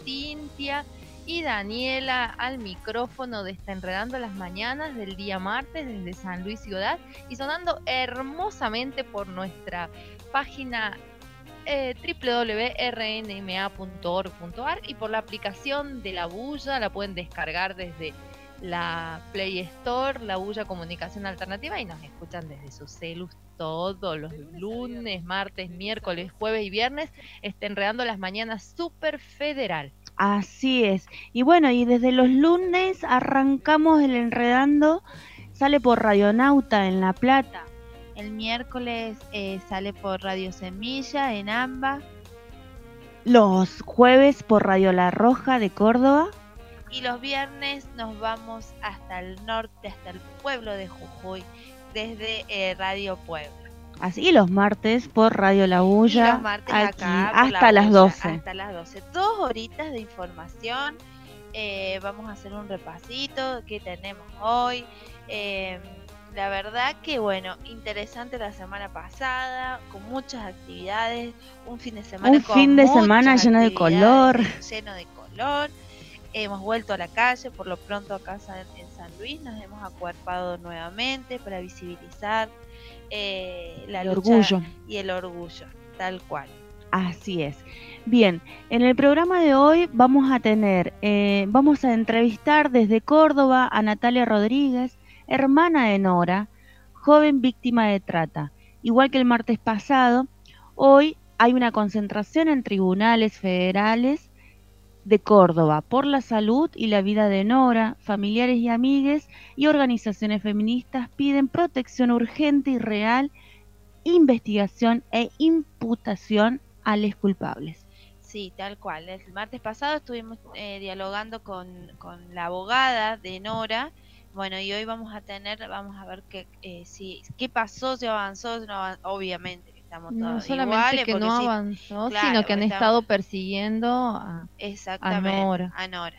Cintia y Daniela al micrófono de Está Enredando las Mañanas del día martes desde San Luis Ciudad y sonando hermosamente por nuestra página www.rnma.org.ar y por la aplicación de La Bulla. La pueden descargar desde la Play Store, La Bulla Comunicación Alternativa, y nos escuchan desde sus celus todos los lunes, martes, miércoles, jueves y viernes. Está Enredando las Mañanas Super Federal. Así es. Y bueno, y desde los lunes arrancamos el Enredando, sale por Radionauta en La Plata. El miércoles sale por Radio Semilla en Amba. Los jueves por Radio La Roja de Córdoba. Y los viernes nos vamos hasta el norte, hasta el pueblo de Jujuy, desde Radio Pueblo. Así, los martes por Radio La Bulla. Y los martes aquí, acá hasta las 12. Hasta las 12. 2 horitas de información. Vamos a hacer un repasito que tenemos hoy. La verdad que, bueno, interesante la semana pasada, con muchas actividades. Un fin de semana lleno de color. Lleno de color. Hemos vuelto a la calle, por lo pronto acá en San Luis nos hemos acuerpado nuevamente para visibilizar la lucha orgullo. Y el orgullo, tal cual. Así es. Bien, en el programa de hoy vamos a entrevistar desde Córdoba a Natalia Rodríguez, hermana de Nora, joven víctima de trata. Igual que el martes pasado, hoy hay una concentración en tribunales federales de Córdoba por la salud y la vida de Nora. Familiares y amigues y organizaciones feministas piden protección urgente y real, investigación e imputación a los culpables. Sí, tal cual. El martes pasado estuvimos dialogando con la abogada de Nora. Bueno, y hoy vamos a ver qué pasó, si avanzó, no avanzó, obviamente. No solamente que no avanzó, claro, sino que han estado persiguiendo a Nora.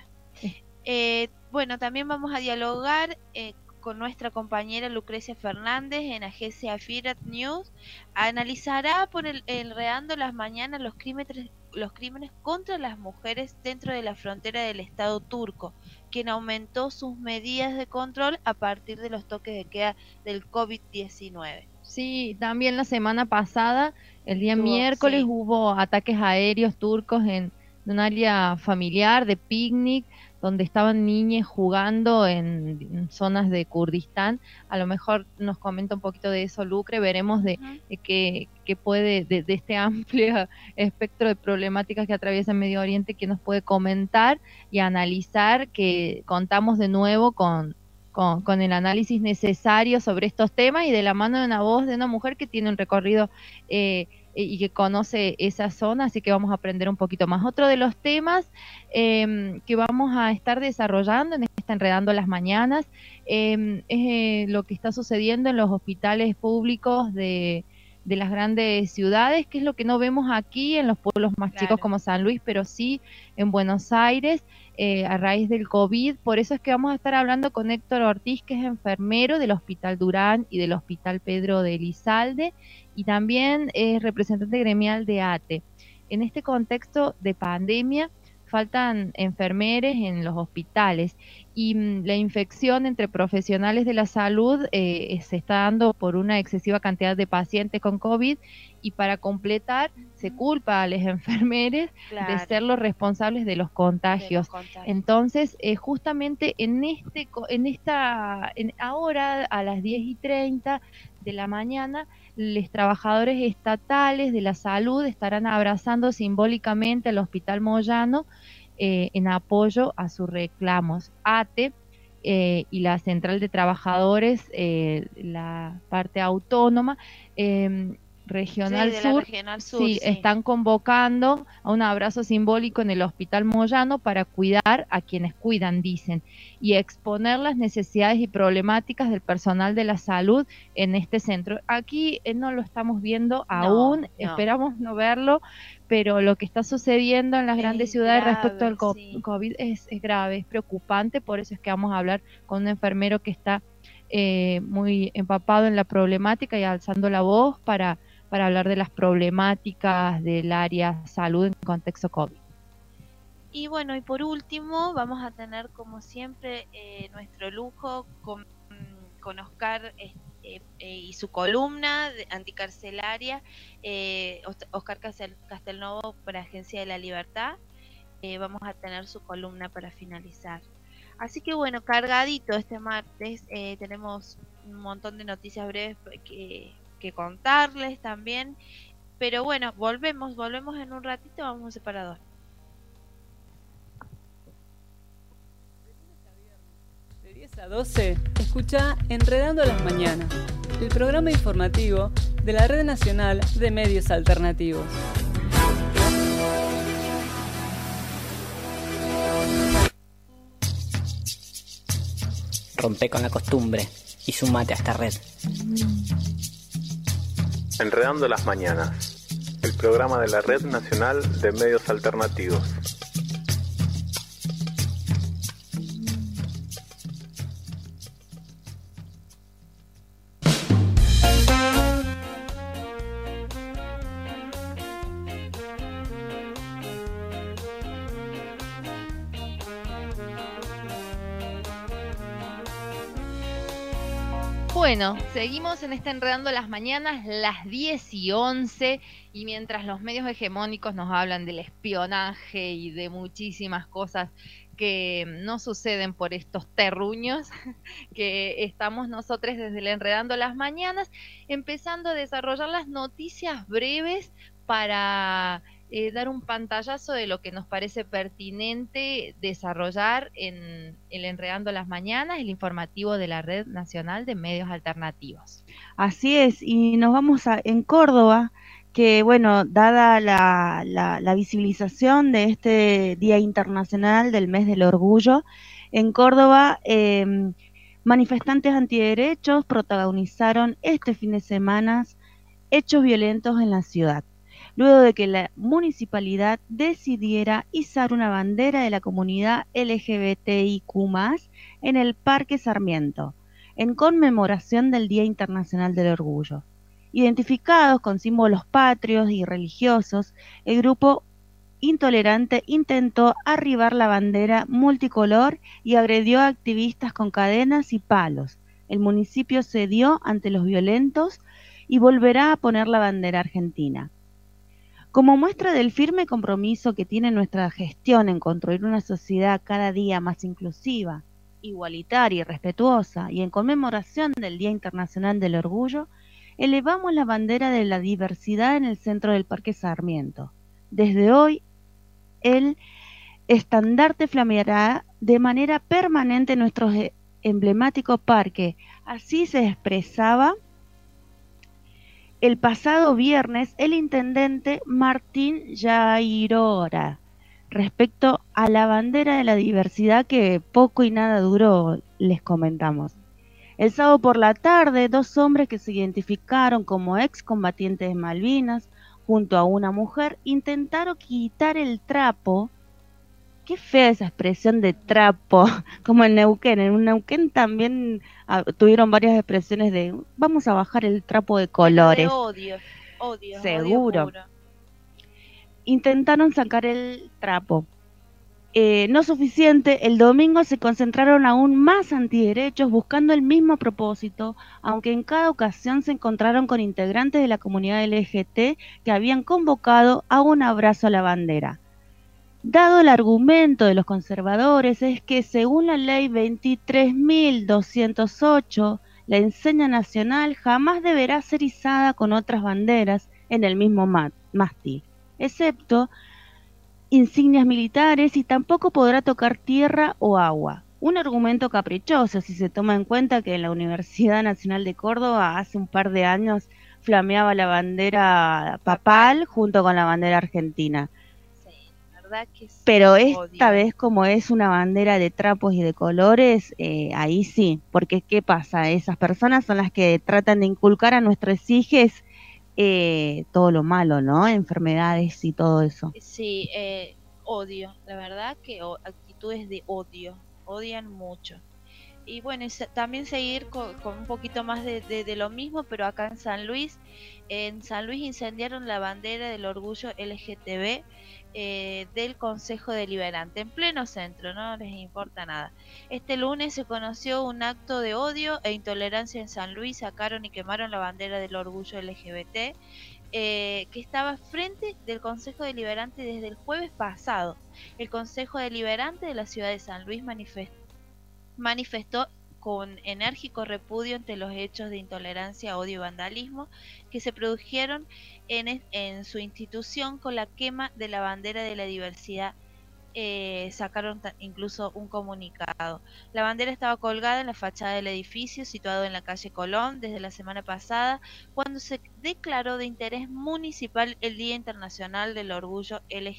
Bueno, también vamos a dialogar con nuestra compañera Lucrecia Fernández en Agencia Firat News. Analizará por Enredando las Mañanas los crímenes contra las mujeres dentro de la frontera del Estado turco, quien aumentó sus medidas de control a partir de los toques de queda del COVID-19. Sí, también la semana pasada, el día miércoles, hubo ataques aéreos turcos en un área familiar de picnic, donde estaban niñas jugando en zonas de Kurdistán. A lo mejor nos comenta un poquito de eso Lucre, veremos de qué puede, de este amplio espectro de problemáticas que atraviesa el Medio Oriente, que nos puede comentar y analizar, que contamos de nuevo con el análisis necesario sobre estos temas y de la mano de una voz de una mujer que tiene un recorrido y que conoce esa zona, así que vamos a aprender un poquito más. Otro de los temas que vamos a estar desarrollando en esta Enredando las Mañanas es lo que está sucediendo en los hospitales públicos de las grandes ciudades, que es lo que no vemos aquí en los pueblos más chicos como San Luis, pero sí en Buenos Aires, a raíz del COVID. Por eso es que vamos a estar hablando con Héctor Ortiz, que es enfermero del Hospital Durán y del Hospital Pedro de Elizalde, y también es representante gremial de ATE. En este contexto de pandemia, faltan enfermeros en los hospitales y la infección entre profesionales de la salud se está dando por una excesiva cantidad de pacientes con COVID, y para completar se culpa a los enfermeros de ser los responsables de los contagios. Entonces, justamente ahora a las 10:30 de la mañana, los trabajadores estatales de la salud estarán abrazando simbólicamente al Hospital Moyano en apoyo a sus reclamos. ATE y la Central de Trabajadores, la parte autónoma, Regional Sur, sí, están convocando a un abrazo simbólico en el Hospital Moyano para cuidar a quienes cuidan, dicen, y exponer las necesidades y problemáticas del personal de la salud en este centro. Aquí no lo estamos viendo aún, esperamos no verlo, pero lo que está sucediendo en las grandes ciudades respecto al COVID es grave, es preocupante. Por eso es que vamos a hablar con un enfermero que está muy empapado en la problemática y alzando la voz para hablar de las problemáticas del área salud en contexto COVID. Y bueno, y por último vamos a tener como siempre nuestro lujo con Oscar y su columna anticarcelaria, Oscar Castelnovo por Agencia de la Libertad. Vamos a tener su columna para finalizar. Así que bueno, cargadito este martes, tenemos un montón de noticias breves que contarles también. Pero bueno, volvemos en un ratito, vamos a un separador. De 10 a 12, escucha Enredando las Mañanas, el programa informativo de la Red Nacional de Medios Alternativos. Rompe con la costumbre y sumate a esta red. Enredando las Mañanas, el programa de la Red Nacional de Medios Alternativos. Bueno, seguimos en Enredando las Mañanas, las 10:11, y mientras los medios hegemónicos nos hablan del espionaje y de muchísimas cosas que no suceden por estos terruños, que estamos nosotros desde el Enredando las Mañanas, empezando a desarrollar las noticias breves para dar un pantallazo de lo que nos parece pertinente desarrollar en el Enredando las Mañanas, el informativo de la Red Nacional de Medios Alternativos. Así es, y nos vamos en Córdoba, que bueno, dada la visibilización de este Día Internacional del Mes del Orgullo, en Córdoba manifestantes antiderechos protagonizaron este fin de semana hechos violentos en la ciudad, luego de que la municipalidad decidiera izar una bandera de la comunidad LGBTIQ+, en el Parque Sarmiento, en conmemoración del Día Internacional del Orgullo. Identificados con símbolos patrios y religiosos, el grupo intolerante intentó arribar la bandera multicolor y agredió a activistas con cadenas y palos. El municipio cedió ante los violentos y volverá a poner la bandera argentina. Como muestra del firme compromiso que tiene nuestra gestión en construir una sociedad cada día más inclusiva, igualitaria y respetuosa, y en conmemoración del Día Internacional del Orgullo, elevamos la bandera de la diversidad en el centro del Parque Sarmiento. Desde hoy, el estandarte flameará de manera permanente en nuestro emblemático parque. Así se expresaba el pasado viernes el intendente Martín Yairora respecto a la bandera de la diversidad, que poco y nada duró, les comentamos. El sábado por la tarde, 2 hombres que se identificaron como excombatientes de Malvinas, junto a una mujer, intentaron quitar el trapo. Qué fea esa expresión de trapo, como en Neuquén. En Neuquén también tuvieron varias expresiones de vamos a bajar el trapo de colores. De odio. Seguro. Odio puro. Intentaron sacar el trapo. No suficiente, el domingo se concentraron aún más antiderechos buscando el mismo propósito, aunque en cada ocasión se encontraron con integrantes de la comunidad LGT que habían convocado a un abrazo a la bandera. Dado el argumento de los conservadores es que según la ley 23.208, la enseña nacional jamás deberá ser izada con otras banderas en el mismo mástil, excepto insignias militares, y tampoco podrá tocar tierra o agua. Un argumento caprichoso si se toma en cuenta que en la Universidad Nacional de Córdoba hace un par de años flameaba la bandera papal junto con la bandera argentina. Que sí, pero esta vez, como es una bandera de trapos y de colores, ahí sí, porque ¿qué pasa? Esas personas son las que tratan de inculcar a nuestros hijos todo lo malo, ¿no? Enfermedades y todo eso. Sí, odio, la verdad que actitudes de odio, odian mucho. Y bueno, también seguir con un poquito más de lo mismo, pero acá en San Luis. En San Luis incendiaron la bandera del orgullo LGTB del Consejo Deliberante, en pleno centro, no les importa nada. Este lunes se conoció un acto de odio e intolerancia en San Luis, sacaron y quemaron la bandera del orgullo LGBT. Que estaba frente del Consejo Deliberante desde el jueves pasado. El Consejo Deliberante de la ciudad de San Luis manifestó con enérgico repudio ante los hechos de intolerancia, odio y vandalismo que se produjeron en su institución con la quema de la bandera de la diversidad. Sacaron incluso un comunicado. La bandera estaba colgada en la fachada del edificio situado en la calle Colón desde la semana pasada, cuando se declaró de interés municipal el Día Internacional del Orgullo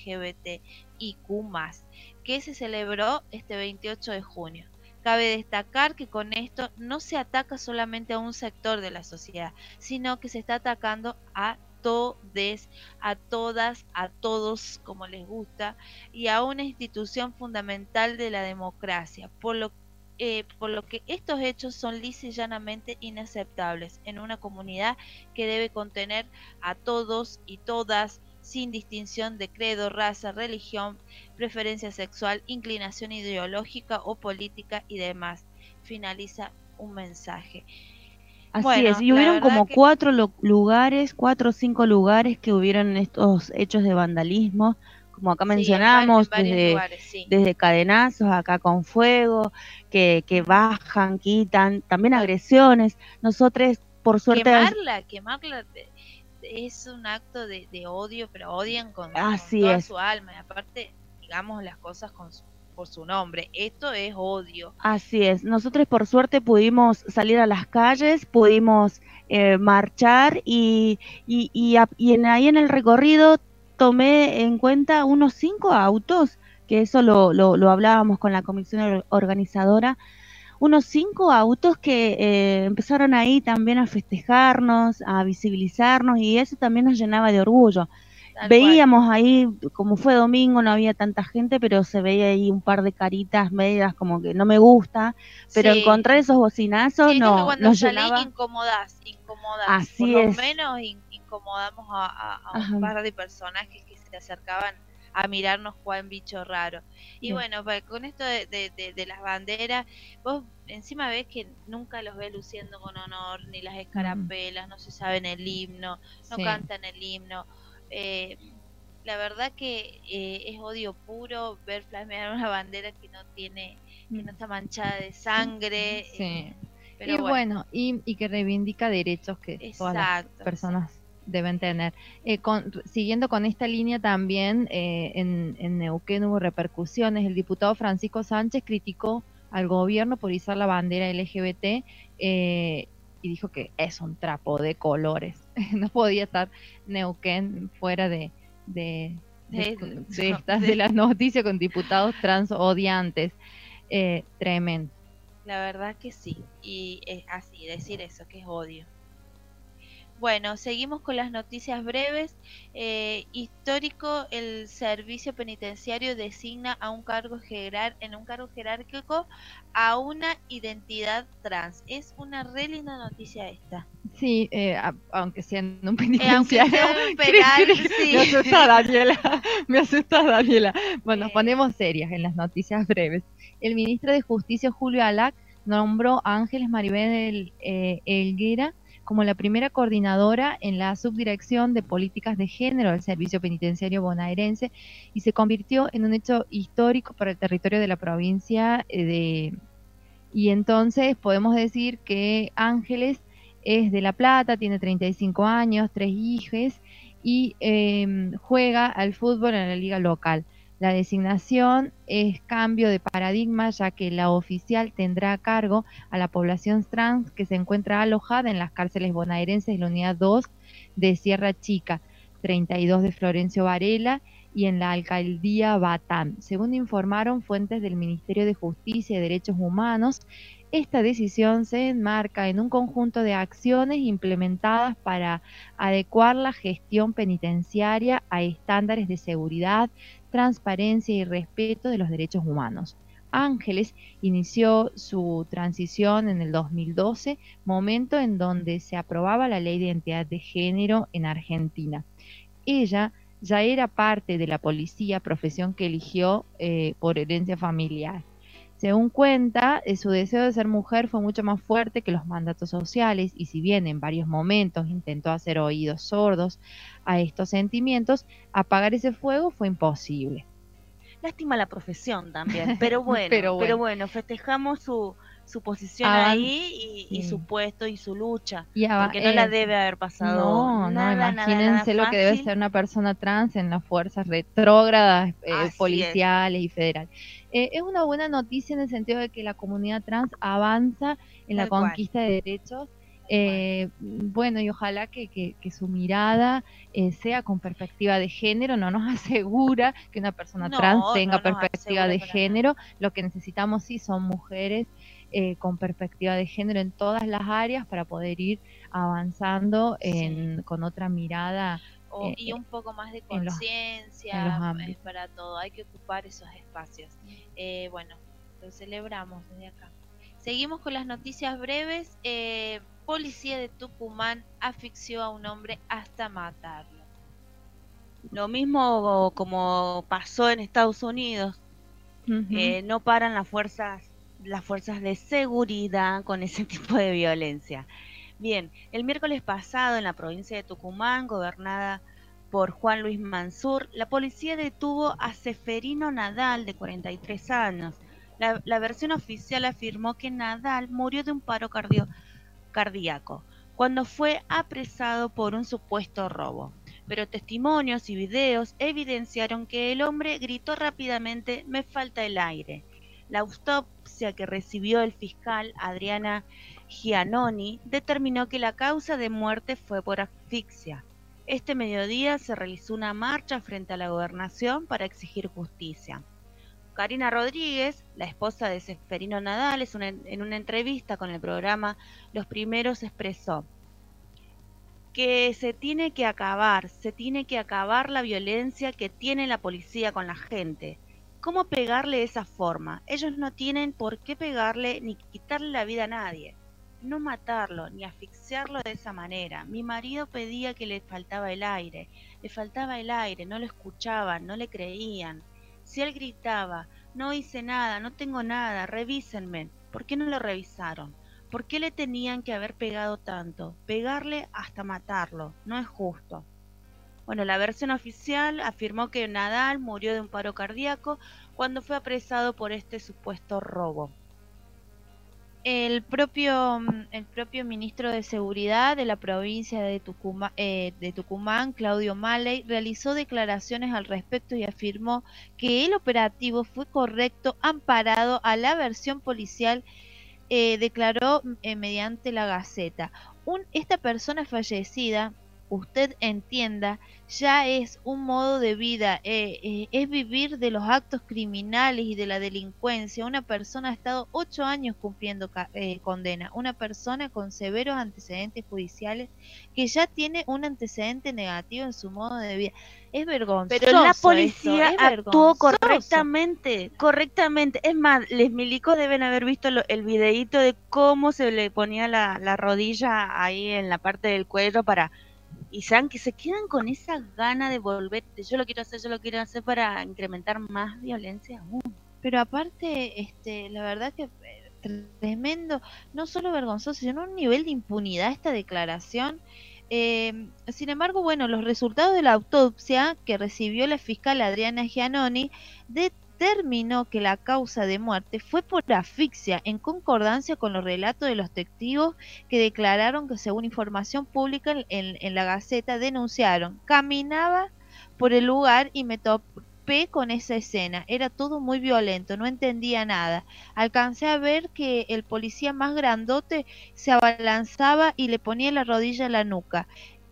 LGBTIQ+, que se celebró este 28 de junio. Cabe destacar que con esto no se ataca solamente a un sector de la sociedad, sino que se está atacando a todes, a todas, a todos, como les gusta, y a una institución fundamental de la democracia, por lo que estos hechos son lisa y llanamente inaceptables en una comunidad que debe contener a todos y todas, sin distinción de credo, raza, religión, preferencia sexual, inclinación ideológica o política y demás. Finaliza un mensaje. Así Bueno, es, y hubieron como que... 4 o 5 lugares que hubieron estos hechos de vandalismo, como acá mencionamos, desde cadenazos, acá con fuego, que bajan, quitan, también agresiones. Nosotros, por suerte... Quemarla es un acto de odio, pero odian con Así toda es. su alma, y aparte, digamos las cosas por su nombre, esto es odio. Así es, nosotros por suerte pudimos salir a las calles, pudimos marchar y ahí en el recorrido tomé en cuenta unos 5 autos, que eso lo hablábamos con la comisión organizadora, unos 5 autos que empezaron ahí también a festejarnos, a visibilizarnos, y eso también nos llenaba de orgullo. Veíamos ahí, como fue domingo, no había tanta gente, pero se veía ahí un par de caritas medias como que no me gusta, pero encontrar esos bocinazos nos llenaba. Incomodás. Así por es. Lo menos incomodamos a un par de personajes que se acercaban a mirarnos cuán bicho raro. Y bien. Bueno, con esto de las banderas, vos encima ves que nunca los ves luciendo con honor, ni las escarapelas, no se saben el himno, no cantan el himno. La verdad que es odio puro ver flamear una bandera que no está manchada de sangre. Pero y bueno, y que reivindica derechos que todas las personas deben tener. Siguiendo con esta línea también, en Neuquén hubo repercusiones. El diputado Francisco Sánchez criticó al gobierno por izar la bandera LGBT y dijo que es un trapo de colores. No podía estar Neuquén fuera de las noticias con diputados trans odiantes. Tremendo. La verdad que sí, y es así, decir eso, que es odio. Bueno, seguimos con las noticias breves. Histórico, el servicio penitenciario designa a un cargo jerárquico a una identidad trans. Es una re linda noticia esta. Sí, aunque sea en un penitenciario. Sí. Me asusta Daniela. Bueno, nos ponemos serias en las noticias breves. El ministro de Justicia, Julio Alac, nombró a Ángeles Maribel Elguera como la primera coordinadora en la subdirección de políticas de género del Servicio Penitenciario Bonaerense y se convirtió en un hecho histórico para el territorio de la provincia y entonces podemos decir que Ángeles es de La Plata, tiene 35 años, 3 hijos y juega al fútbol en la liga local. La designación es cambio de paradigma, ya que la oficial tendrá a cargo a la población trans que se encuentra alojada en las cárceles bonaerenses de la Unidad 2 de Sierra Chica, 32 de Florencio Varela y en la Alcaldía Batán. Según informaron fuentes del Ministerio de Justicia y Derechos Humanos, esta decisión se enmarca en un conjunto de acciones implementadas para adecuar la gestión penitenciaria a estándares de seguridad, transparencia y respeto de los derechos humanos. Ángeles inició su transición en el 2012, momento en donde se aprobaba la ley de identidad de género en Argentina. Ella ya era parte de la policía, profesión que eligió por herencia familiar. Según cuenta, su deseo de ser mujer fue mucho más fuerte que los mandatos sociales y si bien en varios momentos intentó hacer oídos sordos a estos sentimientos, apagar ese fuego fue imposible. Lástima la profesión también, pero bueno, festejamos su posición ahí y su puesto y su lucha, porque no la debe haber pasado nada, imagínense lo que debe ser una persona trans en las fuerzas retrógradas policiales y federales. Es una buena noticia en el sentido de que la comunidad trans avanza en la conquista de derechos. Bueno, y ojalá que su mirada sea con perspectiva de género. No nos asegura que una persona trans tenga perspectiva de género. Lo que necesitamos sí son mujeres con perspectiva de género en todas las áreas para poder ir avanzando con otra mirada. Y un poco más de conciencia para todo. Hay que ocupar esos espacios. Bueno, lo celebramos desde acá. Seguimos con las noticias breves. Policía de Tucumán asfixió a un hombre hasta matarlo. Lo mismo como pasó en Estados Unidos. No paran las fuerzas de seguridad con ese tipo de violencia. Bien, el miércoles pasado en la provincia de Tucumán, gobernada por Juan Luis Mansur, la policía detuvo a Seferino Nadal, de 43 años. La versión oficial afirmó que Nadal murió de un paro cardíaco cuando fue apresado por un supuesto robo. Pero testimonios y videos evidenciaron que el hombre gritó rápidamente: "Me falta el aire". La autopsia que recibió el fiscal Adriana Giannoni determinó que la causa de muerte fue por asfixia. Este mediodía se realizó una marcha frente a la gobernación para exigir justicia. Karina Rodríguez, la esposa de Seferino Nadal, en una entrevista con el programa Los Primeros expresó que se tiene que acabar la violencia que tiene la policía con la gente. ¿Cómo pegarle de esa forma? Ellos no tienen por qué pegarle ni quitarle la vida a nadie. No matarlo ni asfixiarlo de esa manera. Mi marido pedía que le faltaba el aire, no lo escuchaban, no le creían. Si él gritaba: "No hice nada, no tengo nada, revísenme", ¿por qué no lo revisaron? ¿Por qué le tenían que haber pegado tanto? Pegarle hasta matarlo, no es justo. Bueno, la versión oficial afirmó que Nadal murió de un paro cardíaco cuando fue apresado por este supuesto robo. El propio ministro de Seguridad de la provincia de Tucumán, Claudio Maley, realizó declaraciones al respecto y afirmó que el operativo fue correcto, amparado a la versión policial. Declaró mediante la Gaceta: esta persona fallecida, usted entienda, ya es un modo de vida, es vivir de los actos criminales y de la delincuencia. Una persona ha estado 8 años cumpliendo condena, una persona con severos antecedentes judiciales que ya tiene un antecedente negativo en su modo de vida. Es vergonzoso. Pero la policía actuó correctamente. Es más, les milicos deben haber visto el videíto de cómo se le ponía la rodilla ahí en la parte del cuello y saben que se quedan con esa gana de volver, yo lo quiero hacer para incrementar más violencia aún. Pero aparte, la verdad que tremendo, no solo vergonzoso, sino un nivel de impunidad esta declaración. Sin embargo, bueno, los resultados de la autopsia que recibió la fiscal Adriana Giannoni determinó que la causa de muerte fue por asfixia, en concordancia con los relatos de los testigos que declararon que, según información pública en la Gaceta, denunciaron: "Caminaba por el lugar y me topé con esa escena, era todo muy violento, no entendía nada. Alcancé a ver que el policía más grandote se abalanzaba y le ponía la rodilla en la nuca.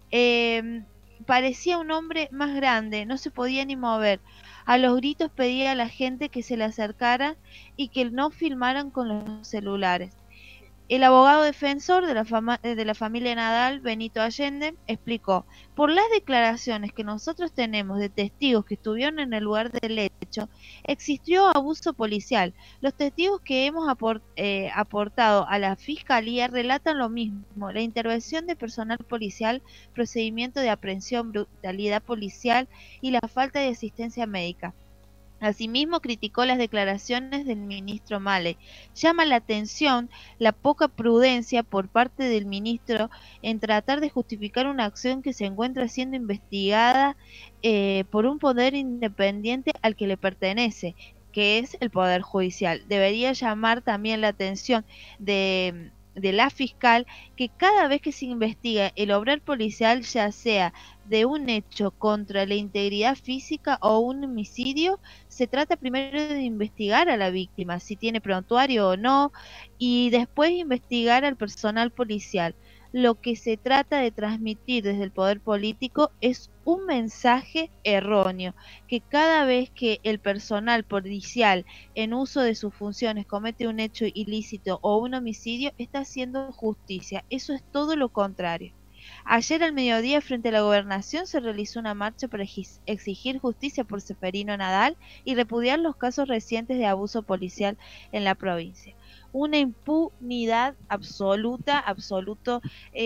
Parecía un hombre más grande, no se podía ni mover. A los gritos pedía a la gente que se le acercara y que no filmaran con los celulares". El abogado defensor de la familia Nadal, Benito Allende, explicó: por las declaraciones que nosotros tenemos de testigos que estuvieron en el lugar del hecho, existió abuso policial. Los testigos que hemos aportado a la Fiscalía relatan lo mismo: la intervención de personal policial, procedimiento de aprehensión, brutalidad policial y la falta de asistencia médica. Asimismo, criticó las declaraciones del ministro Maley. Llama la atención la poca prudencia por parte del ministro en tratar de justificar una acción que se encuentra siendo investigada por un poder independiente al que le pertenece, que es el Poder Judicial. Debería llamar también la atención de la fiscal que cada vez que se investiga el obrar policial, ya sea de un hecho contra la integridad física o un homicidio, se trata primero de investigar a la víctima, si tiene prontuario o no, y después investigar al personal policial. Lo que se trata de transmitir desde el poder político es un mensaje erróneo, que cada vez que el personal policial en uso de sus funciones comete un hecho ilícito o un homicidio, está haciendo justicia. Eso es todo lo contrario. Ayer al mediodía, frente a la gobernación, se realizó una marcha para exigir justicia por Seferino Nadal y repudiar los casos recientes de abuso policial en la provincia. Una impunidad absoluto,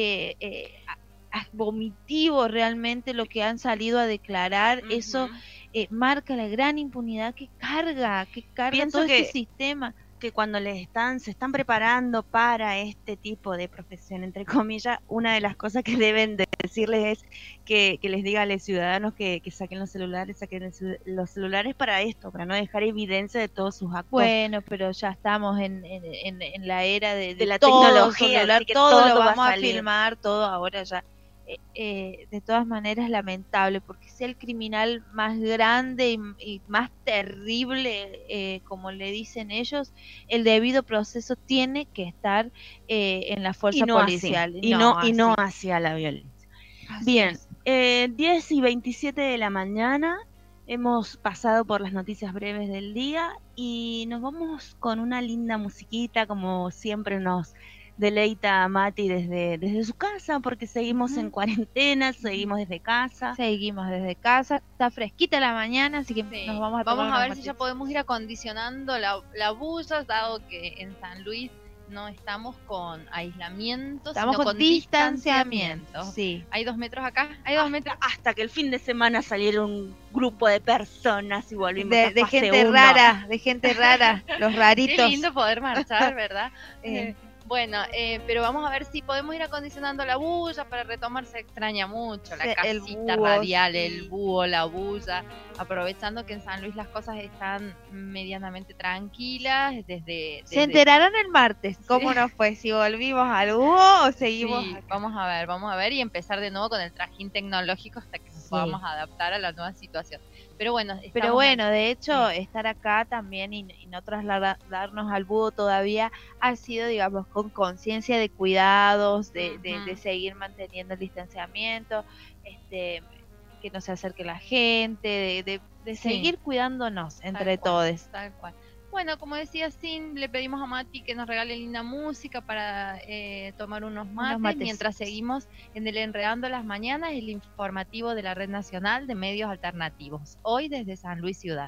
vomitivo realmente lo que han salido a declarar. Eso marca la gran impunidad que carga Pienso todo que este sistema. Que cuando se están preparando para este tipo de profesión, entre comillas, una de las cosas que deben de decirles es que les diga a los ciudadanos que saquen los celulares para esto, para no dejar evidencia de todos sus actos. Bueno, pero ya estamos en la era de la todo tecnología, celular, así que todo lo va vamos a salir. filmar, todo ahora ya. De todas maneras, lamentable, porque es el criminal más grande y más terrible, como le dicen ellos, el debido proceso tiene que estar en la fuerza policial. Y no hacia la violencia. Así Bien, es. 10:27 de la mañana, hemos pasado por las noticias breves del día y nos vamos con una linda musiquita, como siempre nos deleita Mati desde su casa, porque seguimos en cuarentena, seguimos desde casa. Está fresquita la mañana, así que nos vamos a ver si ya podemos ir acondicionando la bulla, dado que en San Luis no estamos con aislamiento, estamos sino con distanciamiento. Sí. Hay 2 metros acá, hay 2 metros. Hasta que el fin de semana salieron un grupo de personas y volvimos a de fase gente 1. de gente rara, los raritos. Qué lindo poder marchar, ¿verdad? Bueno, pero vamos a ver si podemos ir acondicionando la bulla para retomar. Se extraña mucho la casita radial, sí. El búho, la bulla, aprovechando que en San Luis las cosas están medianamente tranquilas. Se enterarán el martes cómo nos fue, si volvimos al búho o seguimos. Sí, vamos a ver y empezar de nuevo con el trajín tecnológico hasta que nos podamos adaptar a la nueva situación. Pero bueno, de hecho, estar acá también y no trasladarnos al búho todavía ha sido, digamos, con conciencia de cuidados, de seguir manteniendo el distanciamiento, que no se acerque la gente, de seguir cuidándonos entre todos. Tal cual. Bueno, como decía Sin, le pedimos a Mati que nos regale linda música para tomar unos mates mientras seguimos en el Enredando las Mañanas, el informativo de la Red Nacional de Medios Alternativos, hoy desde San Luis Ciudad.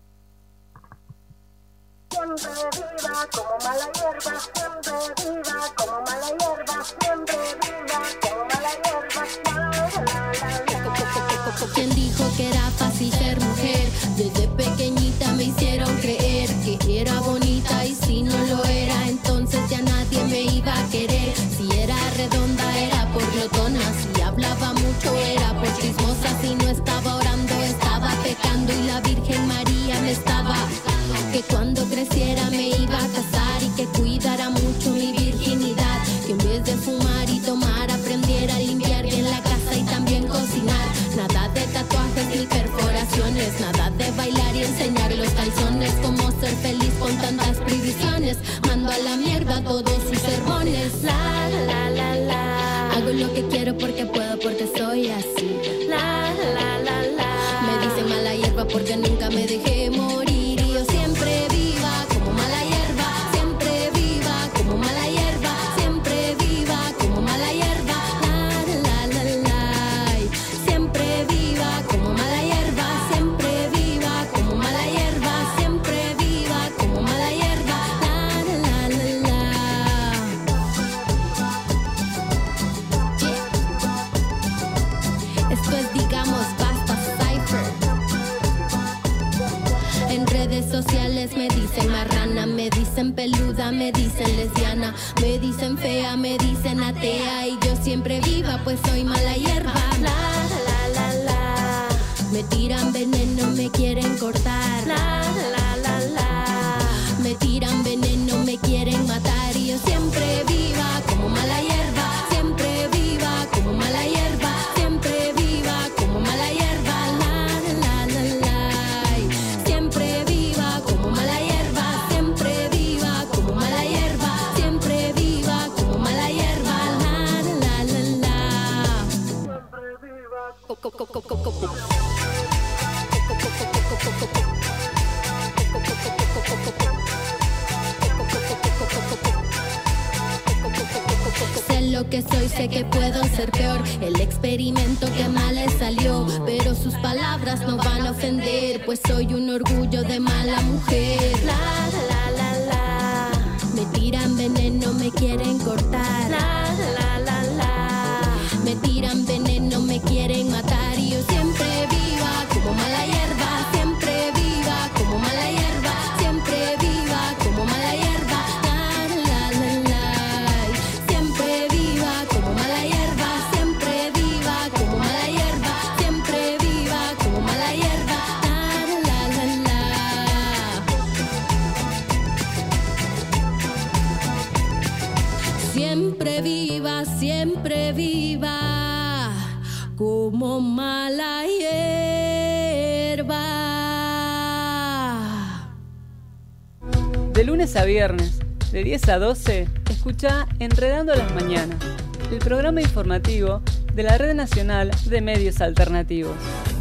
Siempre viva como mala hierba, siempre viva como mala hierba, siempre viva como mala hierba. ¿Quién dijo que era fácil ser mujer? Desde pequeñita me hicieron creer que era bonita y si no lo era, entonces ya nadie me iba a querer. Si era redonda era por glotona, si hablaba mucho era por chismosa, si no estaba orando estaba pecando y la Virgen María me estaba que cuando creciera me iba a casar y que cuidara mucho mi virginidad, que en vez de fumar y tomar aprendiera a limpiar bien la casa y también cocinar. Nada de tatuajes ni perforaciones, nada de bailar y enseñar los calzones. Como ser feliz con tantas prohibiciones, mando a la mierda todos sus sermones. La la la la, hago lo que quiero porque puedo, porque soy así. La la la la, me dicen mala hierba porque nunca me dejé morir. Y yo siempre viva como mala hierba, siempre viva como mala hierba, dicen marrana, me dicen peluda, me dicen lesbiana, me dicen fea, me dicen atea, y yo siempre viva pues soy mala hierba. La la la la, me tiran veneno, me quieren cortar. La la la la, me tiran veneno, me quieren matar, y yo siempre viva como mala hierba, siempre viva como mala hierba, siempre viva como mala hierba. La la la la, siempre viva como mala hierba, siempre viva como mala hierba, siempre viva como mala hierba. La la la la, sé lo que soy, sé que puedo ser peor. El experimento que mal le salió, pero sus palabras no van a ofender, pues soy un orgullo de mala mujer. La la la la, me tiran veneno, me quieren cortar. La la la la, me tiran veneno, me quieren matar, y yo siempre viva como mala hierba, siempre viva como mala hierba, siempre viva como mala hierba. La la la la, siempre viva como mala hierba, siempre viva como mala hierba, siempre viva como mala hierba. La la la la, siempre viva como mala hierba. De lunes a viernes, de 10 a 12, escucha Enredando las Mañanas, el programa informativo de la Red Nacional de Medios Alternativos.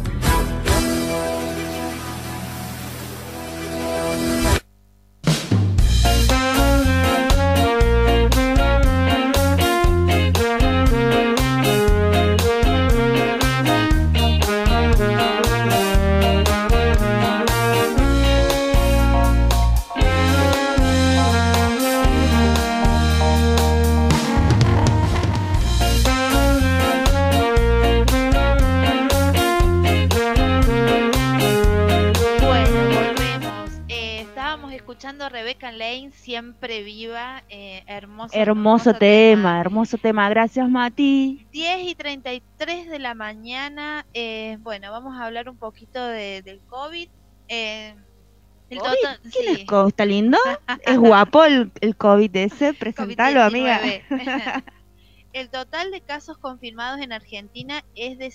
Rebecca Lane, siempre viva, hermoso tema. Gracias, Mati. 10:33 de la mañana. Bueno, vamos a hablar un poquito del COVID. ¿Qué es COVID? ¿Está lindo? ¿Es guapo el COVID ese? Presentalo, amiga. El total de casos confirmados en Argentina es de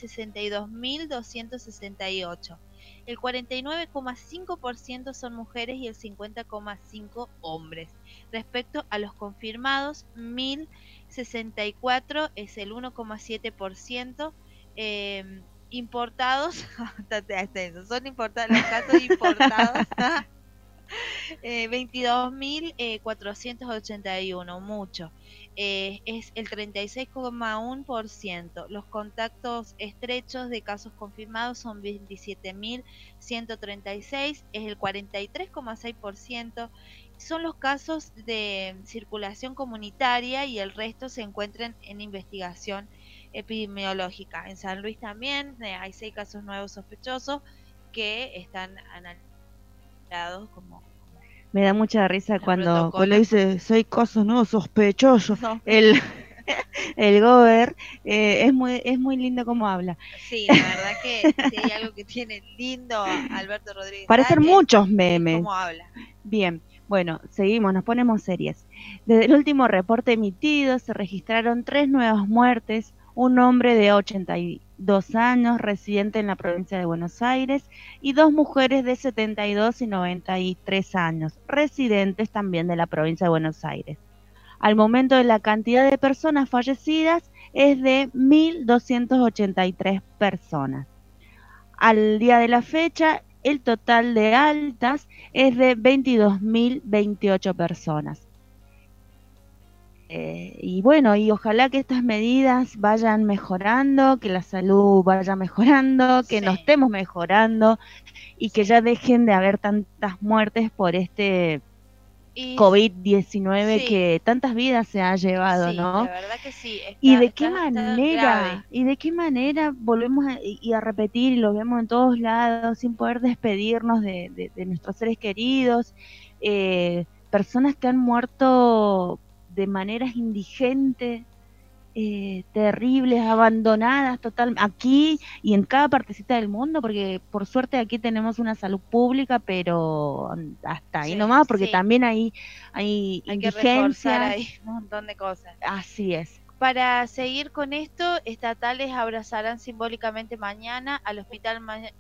62.268. El 49,5% son mujeres y el 50,5% hombres. Respecto a los confirmados, 1.064 es el 1,7%. Importados, son importados, los casos importados, 22.481, mucho. Es el 36,1%. Los contactos estrechos de casos confirmados son 27.136, es el 43,6%. Son los casos de circulación comunitaria y el resto se encuentran en investigación epidemiológica. En San Luis también hay 6 casos nuevos sospechosos que están analizados como... Me da mucha risa cuando dice, soy casos nuevos sospechosos. No. El Gober es muy lindo como habla. Sí, la verdad que si hay algo que tiene lindo Alberto Rodríguez. Parecen muchos memes. ¿Cómo habla? Bien, bueno, seguimos, nos ponemos serias. Desde el último reporte emitido se registraron 3 nuevas muertes. Un hombre de 82 años, residente en la provincia de Buenos Aires, y 2 mujeres de 72 y 93 años, residentes también de la provincia de Buenos Aires. Al momento de la cantidad de personas fallecidas es de 1.283 personas. Al día de la fecha, el total de altas es de 22.028 personas. Y bueno, y ojalá que estas medidas vayan mejorando, que la salud vaya mejorando, que nos estemos mejorando y que ya dejen de haber tantas muertes por este COVID-19 que tantas vidas se ha llevado, ¿no? La verdad que sí. ¿Y de qué manera volvemos a repetir, y lo vemos en todos lados, sin poder despedirnos de nuestros seres queridos? personas que han muerto de maneras indigentes, terribles, abandonadas total, aquí y en cada partecita del mundo, porque por suerte aquí tenemos una salud pública, pero hasta ahí nomás, porque también hay indigencias, hay un montón de cosas. Así es. Para seguir con esto, estatales abrazarán simbólicamente mañana al hospital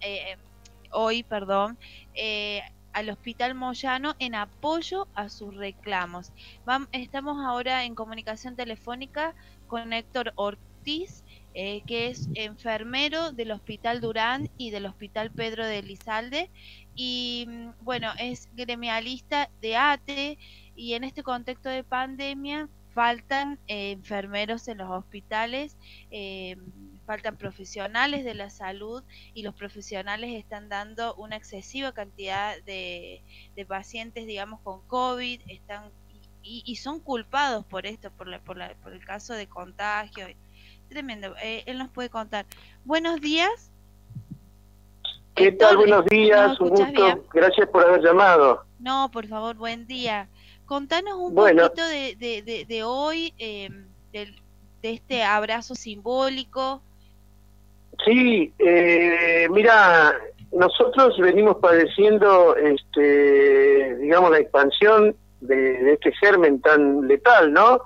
al Hospital Moyano en apoyo a sus reclamos. Estamos ahora en comunicación telefónica con Héctor Ortiz, que es enfermero del Hospital Durán y del Hospital Pedro de Elizalde, y bueno, es gremialista de ATE, y en este contexto de pandemia faltan enfermeros en los hospitales, faltan profesionales de la salud, y los profesionales están dando una excesiva cantidad de pacientes, digamos, con COVID, y son culpados por esto, por el caso de contagio. Tremendo. Él nos puede contar. Buenos días. ¿Qué tal? Buenos días, un gusto. Bien. Gracias por haber llamado. No, por favor, buen día. Contanos un poquito de hoy, de este abrazo simbólico. Sí, mira, nosotros venimos padeciendo, digamos, la expansión de este germen tan letal, ¿no?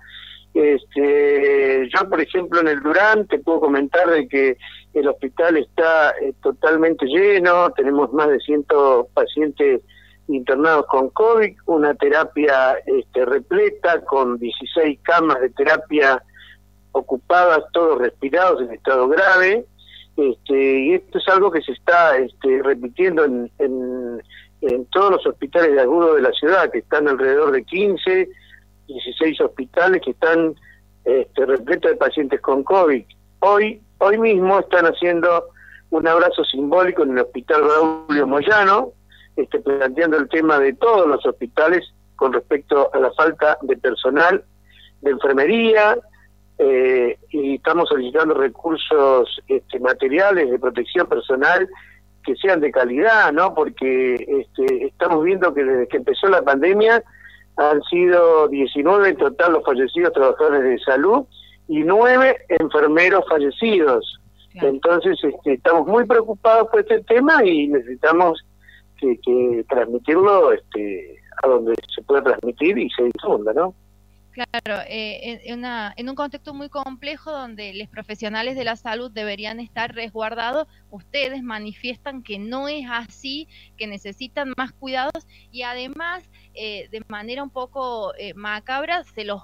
Yo, por ejemplo, en el Durán te puedo comentar de que el hospital está totalmente lleno, tenemos más de 100 pacientes internados con COVID, una terapia repleta con 16 camas de terapia ocupadas, todos respirados en estado grave, y esto es algo que se está repitiendo en todos los hospitales de agudo de la ciudad, que están alrededor de 15, 16 hospitales que están repletos de pacientes con COVID. Hoy mismo están haciendo un abrazo simbólico en el Hospital Braulio Moyano, planteando el tema de todos los hospitales con respecto a la falta de personal de enfermería, y estamos solicitando recursos materiales de protección personal que sean de calidad, ¿no? Porque estamos viendo que desde que empezó la pandemia han sido 19 en total los fallecidos trabajadores de salud y 9 enfermeros fallecidos. Claro. Entonces estamos muy preocupados por este tema y necesitamos que transmitirlo a donde se pueda transmitir y se difunda, ¿no? Claro, en un contexto muy complejo donde los profesionales de la salud deberían estar resguardados, ustedes manifiestan que no es así, que necesitan más cuidados, y además, de manera un poco macabra, se les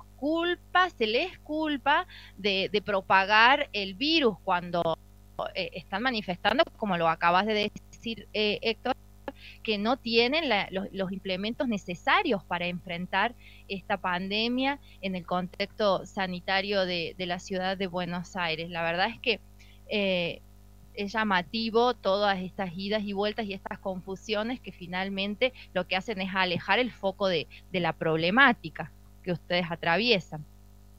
culpa de propagar el virus cuando están manifestando, como lo acabas de decir, Héctor, que no tienen los implementos necesarios para enfrentar esta pandemia en el contexto sanitario de la ciudad de Buenos Aires. La verdad es que es llamativo todas estas idas y vueltas y estas confusiones que finalmente lo que hacen es alejar el foco de la problemática que ustedes atraviesan.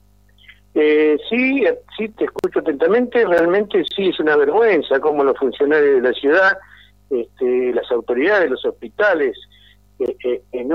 Sí, te escucho atentamente. Realmente sí es una vergüenza cómo los funcionarios de la ciudad, las autoridades de los hospitales, en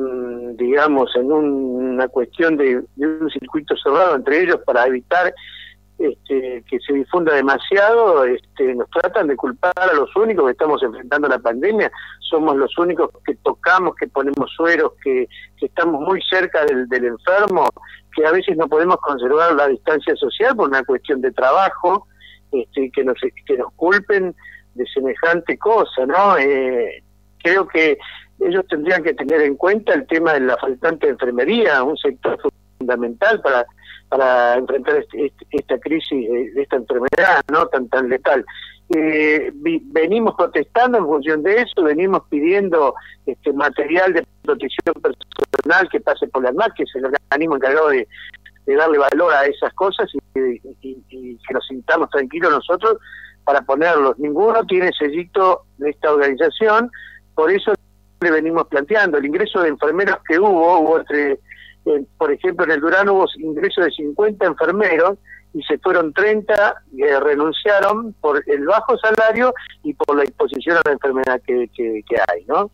una cuestión de un circuito cerrado entre ellos para evitar que se difunda demasiado, nos tratan de culpar a los únicos que estamos enfrentando la pandemia. Somos los únicos que tocamos, que ponemos sueros, que estamos muy cerca del enfermo, que a veces no podemos conservar la distancia social por una cuestión de trabajo, que nos culpen de semejante cosa, ¿no? Creo que ellos tendrían que tener en cuenta el tema de la faltante de enfermería, un sector fundamental para enfrentar esta crisis de esta enfermedad, ¿no? tan letal. Venimos protestando en función de eso, venimos pidiendo material de protección personal que pase por la ANMAT, que es el organismo encargado de darle valor a esas cosas y que nos sintamos tranquilos nosotros para ponerlos. Ninguno tiene sellito de esta organización, por eso le venimos planteando el ingreso de enfermeros que hubo por ejemplo, en el Durán hubo ingreso de 50 enfermeros y se fueron 30 que renunciaron por el bajo salario y por la exposición a la enfermedad que hay, ¿no?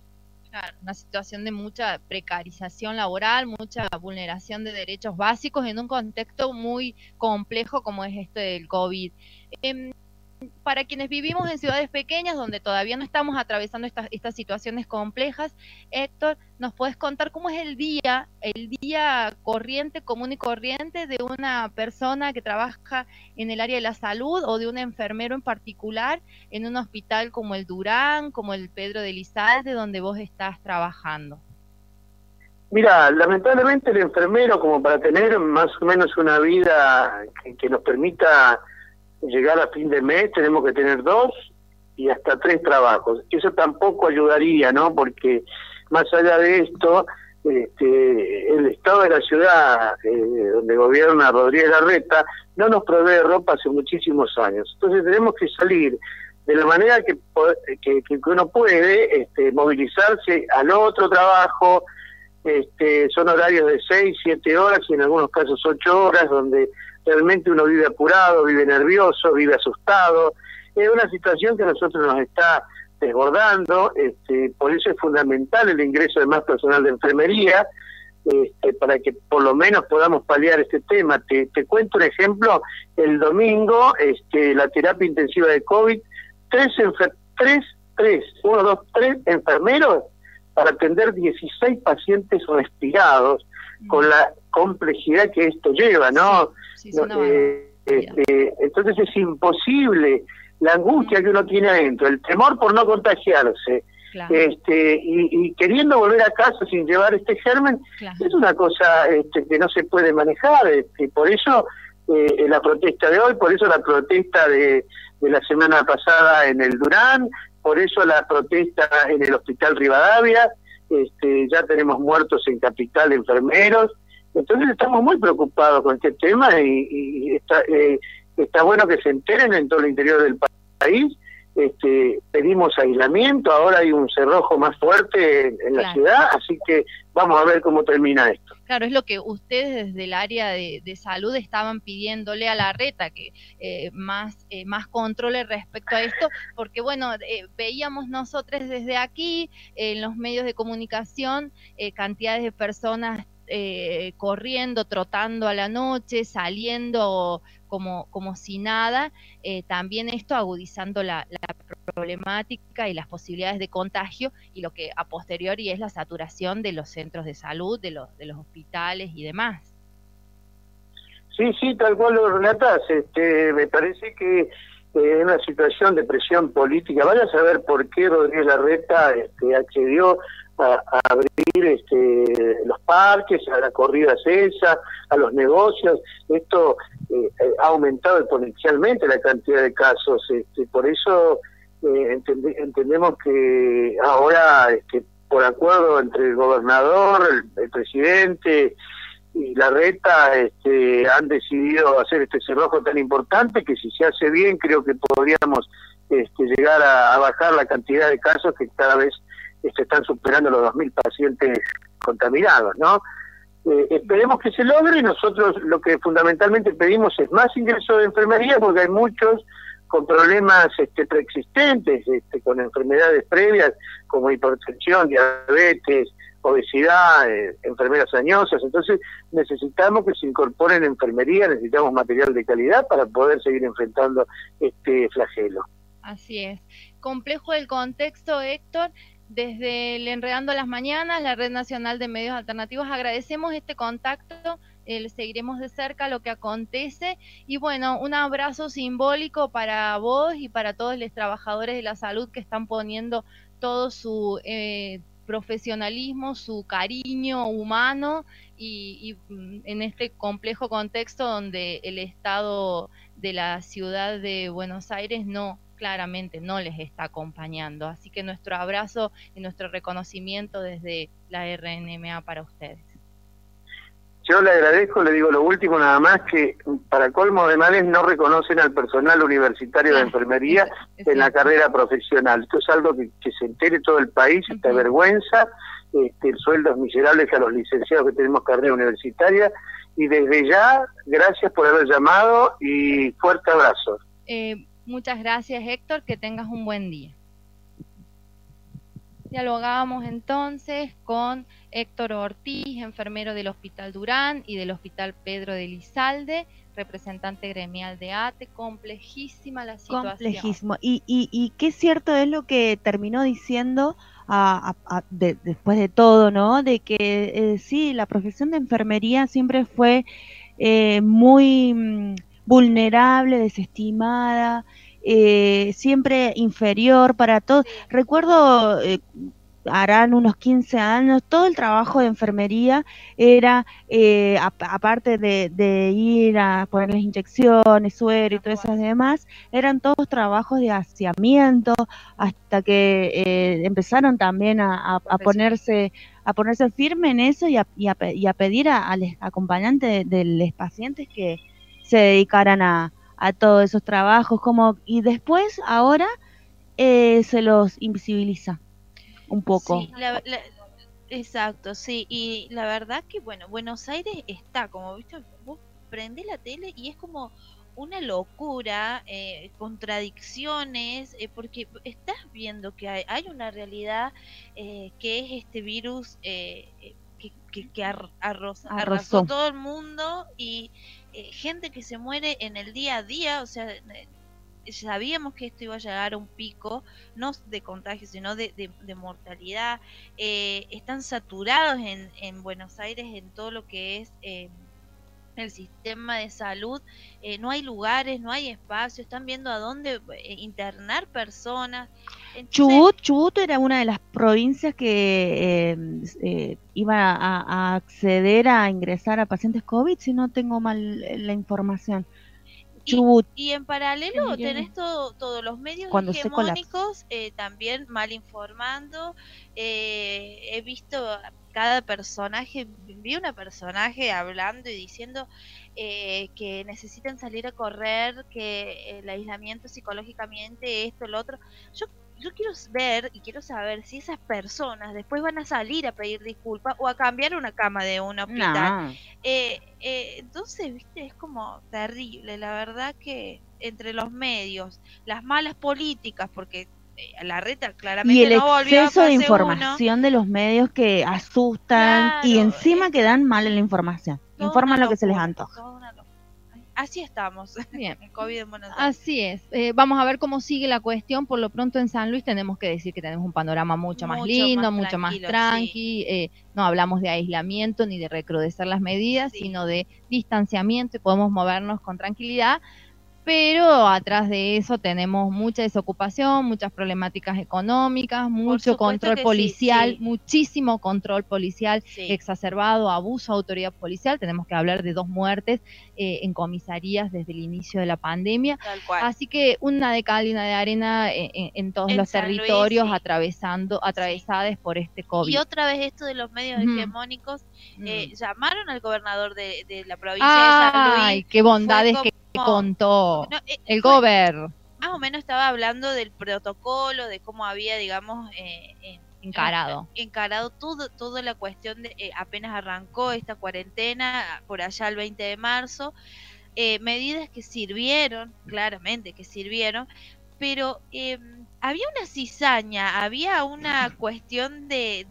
Claro, una situación de mucha precarización laboral, mucha vulneración de derechos básicos en un contexto muy complejo como es este del COVID. Para quienes vivimos en ciudades pequeñas donde todavía no estamos atravesando estas situaciones complejas, Héctor, ¿nos puedes contar cómo es el día corriente, común y corriente de una persona que trabaja en el área de la salud o de un enfermero en particular en un hospital como el Durán, como el Pedro de Elizalde, donde vos estás trabajando? Mira, lamentablemente el enfermero, como para tener más o menos una vida que nos permita llegar a fin de mes, tenemos que tener 2 y hasta 3 trabajos. Eso tampoco ayudaría, ¿no? Porque más allá de esto, el estado de la ciudad donde gobierna Rodríguez Larreta no nos provee ropa hace muchísimos años. Entonces tenemos que salir de la manera que uno puede, movilizarse al otro trabajo. Son horarios de 6, 7 horas y en algunos casos 8 horas, donde realmente uno vive apurado, vive nervioso, vive asustado. Es una situación que a nosotros nos está desbordando, por eso es fundamental el ingreso de más personal de enfermería, para que por lo menos podamos paliar este tema. Te cuento un ejemplo: el domingo, la terapia intensiva de COVID, 3 enfermeros para atender 16 pacientes respirados, con la complejidad que esto lleva, ¿no? Sí, entonces es imposible, la angustia que uno tiene adentro, el temor por no contagiarse, claro. Y queriendo volver a casa sin llevar este germen, claro, es una cosa que no se puede manejar. Por eso la protesta de hoy, por eso la protesta de la semana pasada en el Durán, por eso la protesta en el Hospital Rivadavia. Ya tenemos muertos en Capital, enfermeros. Entonces estamos muy preocupados con este tema y está bueno que se enteren en todo el interior del país. Pedimos aislamiento, ahora hay un cerrojo más fuerte en la ciudad, así que vamos a ver cómo termina esto. Claro, es lo que ustedes desde el área de salud estaban pidiéndole a Larreta, que más controle respecto a esto, porque bueno, veíamos nosotros desde aquí, en los medios de comunicación, cantidades de personas corriendo, trotando a la noche, saliendo como si nada, también esto agudizando la problemática y las posibilidades de contagio, y lo que a posteriori es la saturación de los centros de salud, de los hospitales y demás. Sí, tal cual lo relatas. Me parece que en una situación de presión política, vaya a saber por qué Rodríguez Larreta accedió a abrir los parques, a la corrida esa, a los negocios. Esto ha aumentado exponencialmente la cantidad de casos. Por eso entendemos que ahora, por acuerdo entre el gobernador, el presidente y Larreta, han decidido hacer este cerrojo tan importante, que si se hace bien creo que podríamos llegar a bajar la cantidad de casos que cada vez están superando los 2.000 pacientes contaminados, ¿no? Esperemos que se logre. Nosotros lo que fundamentalmente pedimos es más ingreso de enfermería, porque hay muchos con problemas preexistentes, con enfermedades previas como hipertensión, diabetes, obesidad, enfermeras añosas. Entonces necesitamos que se incorporen enfermería, necesitamos material de calidad para poder seguir enfrentando este flagelo. Así es. Complejo el contexto, Héctor. Desde el Enredando las Mañanas, la Red Nacional de Medios Alternativos, agradecemos este contacto, seguiremos de cerca lo que acontece, y bueno, un abrazo simbólico para vos y para todos los trabajadores de la salud que están poniendo todo su profesionalismo, su cariño humano, y en este complejo contexto donde el Estado de la ciudad de Buenos Aires claramente no les está acompañando. Así que nuestro abrazo y nuestro reconocimiento desde la RNMA para ustedes. Yo le agradezco, le digo lo último nada más, que para colmo de males no reconocen al personal universitario de enfermería en la carrera profesional. Esto es algo que se entere todo el país, esta vergüenza, sueldos miserables a los licenciados que tenemos carrera universitaria, y desde ya, gracias por haber llamado y fuerte abrazo. Muchas gracias, Héctor, que tengas un buen día. Dialogábamos entonces con Héctor Ortiz, enfermero del Hospital Durán y del Hospital Pedro de Lizalde, representante gremial de ATE. Complejísima la situación. Complejísimo. Y qué cierto es lo que terminó diciendo después de todo, ¿no? De que sí, la profesión de enfermería siempre fue muy vulnerable, desestimada, siempre inferior para todos. Sí. Recuerdo, harán unos 15 años, todo el trabajo de enfermería era, aparte de ir a ponerles inyecciones, suero y todas esas demás, eran todos trabajos de aseamiento, hasta que empezaron también a ponerse firme en eso y a pedir al acompañante de los pacientes que se dedicaran a todos esos trabajos, y después ahora se los invisibiliza un poco. Sí, exacto, sí, y la verdad que, bueno, Buenos Aires está, como viste, vos prendés la tele y es como una locura, contradicciones, porque estás viendo que hay una realidad que es este virus que arrasó todo el mundo y gente que se muere en el día a día, o sea, sabíamos que esto iba a llegar a un pico, no de contagio, sino de mortalidad. Están saturados en Buenos Aires en todo lo que es el sistema de salud. No hay lugares, no hay espacio, están viendo a dónde internar personas. Entonces, Chubut era una de las provincias que iba a acceder a ingresar a pacientes COVID, si no tengo mal la información. Chubut. Y en paralelo tenés todos los medios hegemónicos también mal informando. He visto cada personaje, vi una personaje hablando y diciendo que necesitan salir a correr, que el aislamiento psicológicamente, esto, lo otro. Yo quiero ver y quiero saber si esas personas después van a salir a pedir disculpas o a cambiar una cama de un hospital. No. Entonces, viste, es como terrible, la verdad que entre los medios, las malas políticas, porque la reta claramente y el no volvió a exceso de fase información uno. de los medios que asustan, Claro, y encima que dan mal en la información, Toda informan una lo que se les locura, antoja. toda una locura. Así estamos, Bien. el COVID en Buenos Aires. Así es. Vamos a ver cómo sigue la cuestión. Por lo pronto en San Luis tenemos que decir que tenemos un panorama mucho más lindo, mucho más tranqui. No hablamos de aislamiento ni de recrudecer las medidas, sino de distanciamiento, y podemos movernos con tranquilidad. Pero atrás de eso tenemos mucha desocupación, muchas problemáticas económicas, mucho control policial, muchísimo control policial exacerbado, abuso de autoridad policial. Tenemos que hablar de 2 muertes en comisarías desde el inicio de la pandemia. Tal cual. Así que una de cal y una de arena en todos los San territorios, Luis, atravesadas por este COVID. Y otra vez esto de los medios hegemónicos, llamaron al gobernador de la provincia de San Luis. Ay, qué bondades que contó el gober. Más o menos estaba hablando del protocolo, de cómo había, digamos, encarado toda la cuestión de apenas arrancó esta cuarentena por allá el 20 de marzo, medidas que sirvieron, claramente que sirvieron, pero había una cizaña, había una cuestión de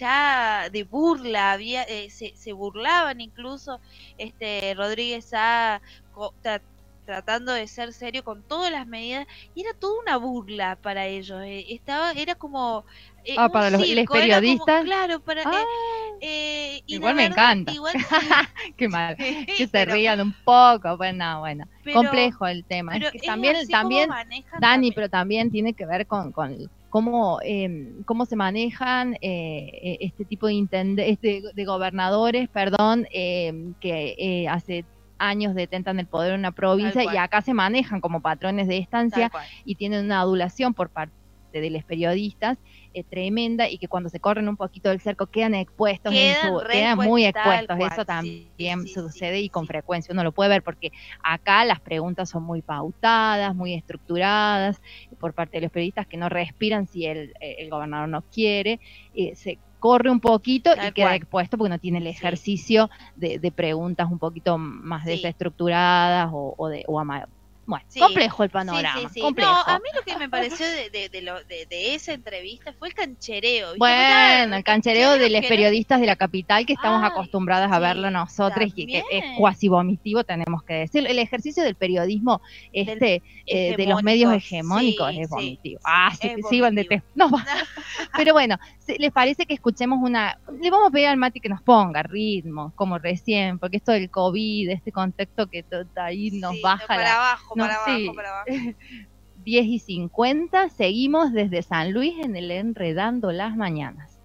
burla, había se burlaban incluso Rodríguez tratando de ser serio con todas las medidas, y era toda una burla para ellos. Era como para los periodistas, como, claro, para igual me encanta. Igual, qué mal que se rían un poco. Bueno, complejo el tema. Pero es que también Dani, pero también tiene que ver con cómo se manejan este tipo de gobernadores, que hace años detentan el poder en una provincia, y acá se manejan como patrones de estancia y tienen una adulación por parte de los periodistas tremenda, y que cuando se corren un poquito del cerco quedan expuestos, quedan muy expuestos. Eso también sucede y con frecuencia uno lo puede ver, porque acá las preguntas son muy pautadas, muy estructuradas por parte de los periodistas, que no respiran si el gobernador no quiere, se corre un poquito y queda expuesto porque no tiene el ejercicio de preguntas un poquito más desestructuradas o Bueno, Sí. complejo el panorama, Sí, sí, sí. complejo. No, a mí lo que me pareció de esa entrevista fue el canchereo. ¿viste? Bueno, el canchereo de los que periodistas de la capital que estamos Ay, acostumbradas a sí, verlo nosotros y que es también. cuasi vomitivo, tenemos que decir. El ejercicio del periodismo de los hegemónico, medios hegemónicos sí, es sí, vomitivo. sí, es Sí, van de vomitivo. no va. Pero bueno, ¿les parece que escuchemos le vamos a pedir al Mati que nos ponga ritmo, como recién, porque esto del COVID, este contexto que ahí nos Sí, baja para abajo, no, para sí. abajo, para abajo. 10:50, seguimos desde San Luis en el Enredando las Mañanas.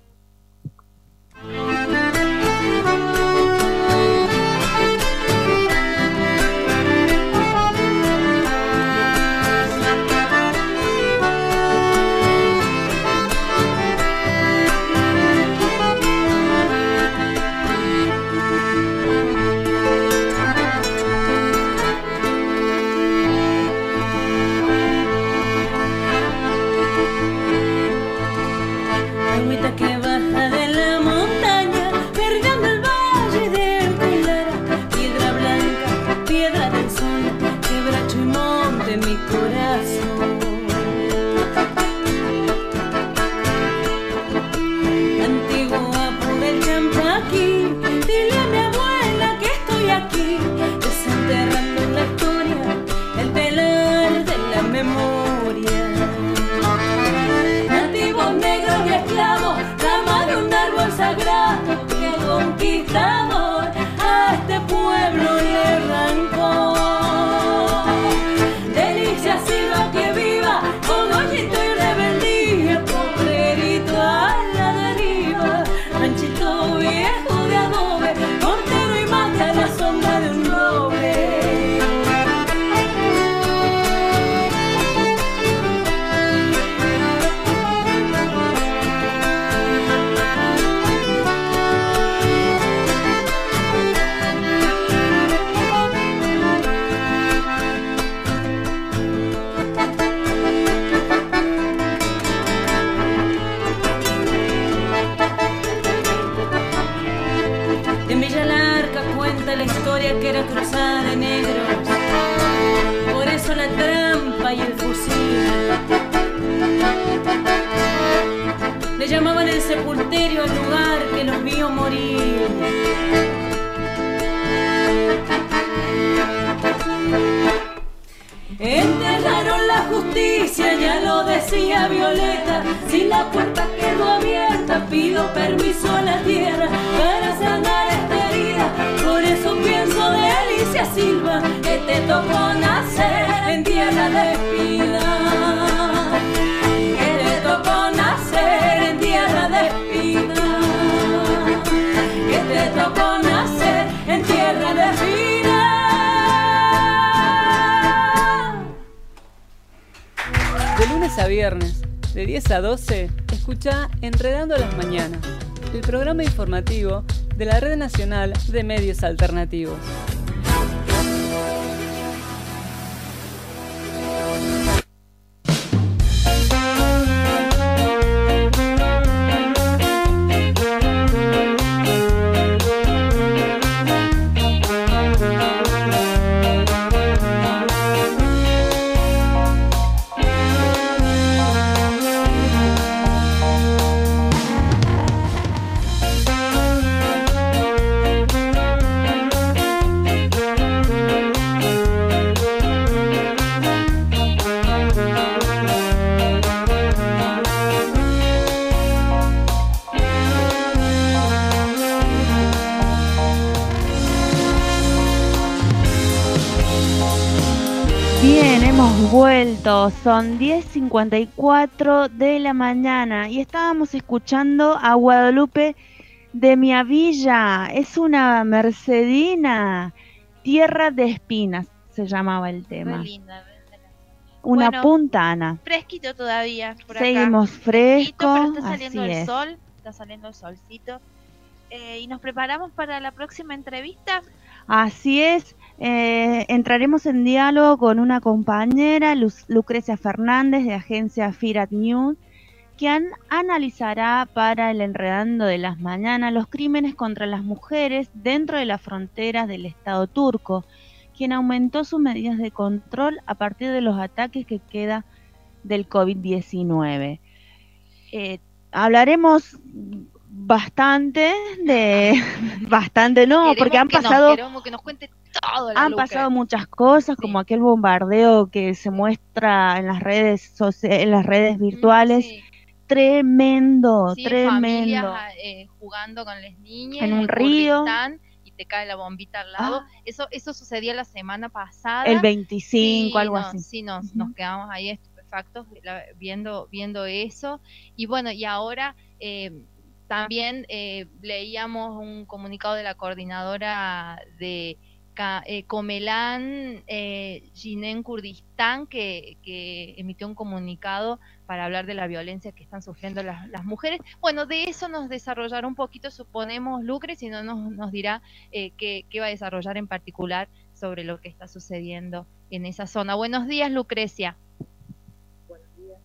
Agüita que baja de la montaña, cargando el valle del Pilar, piedra blanca, piedra del sol, quebracho y monte mi corazón. Antiguo Apu del Champaquí, dile a mi abuela que estoy aquí, desenterrando la historia, el telar de la memoria. Nativos negros y esclavos, rama de un árbol sagrado que el conquistador a este pueblo le arrancó. Delicia Silva que viva, cogollito y rebeldía, pobrerito a la deriva, ranchito viejo de adobe, portero y mate a la sombra de un roble. En Villa Larca cuenta la historia que era cruzada de negros, por eso la trampa y el fusil. Le llamaban el sepulterio al lugar que los vio morir. Enterraron la justicia, ya lo decía Violeta. Si la puerta quedó abierta, pido permiso a la tierra para sanar esta herida. Por eso pienso de Alicia Silva, que te tocó nacer en tierra de espina. Que te tocó nacer en tierra de espina. Que te tocó nacer en tierra de espina. De lunes a viernes, de 10 a 12, escucha Enredando las Mañanas, el programa informativo de la Red Nacional de Medios Alternativos. Bien, hemos vuelto, son 10:54 de la mañana y estábamos escuchando a Guadalupe de Miavilla. Es una mercedina, Tierra de Espinas se llamaba el tema. Re linda. Una Bueno, puntana. Fresquito todavía por acá. Seguimos Fresquito, fresco, pero está saliendo así el es. sol, está saliendo el solcito. Y nos preparamos para la próxima entrevista. Así es, entraremos en diálogo con una compañera, Lucrecia Fernández, de agencia Firat News, quien analizará para el Enredando de las Mañanas los crímenes contra las mujeres dentro de las fronteras del Estado turco, quien aumentó sus medidas de control a partir de los ataques que queda del COVID-19. Hablaremos bastante no, porque han pasado, queremos que nos cuente todo. Han pasado muchas cosas, como aquel bombardeo que se muestra en las redes virtuales. Sí. Tremendo. Familias jugando con las niñas en un río y te cae la bombita al lado. Eso sucedió la semana pasada. El 25, algo así. Sí, nos quedamos ahí estupefactos viendo eso. Y bueno, y ahora también leíamos un comunicado de la coordinadora de Comelán, Jinen Kurdistán, que emitió un comunicado para hablar de la violencia que están sufriendo las mujeres. Bueno, de eso nos desarrollará un poquito, suponemos, Lucre, si no nos dirá qué va a desarrollar en particular sobre lo que está sucediendo en esa zona. Buenos días, Lucrecia. Buenos días.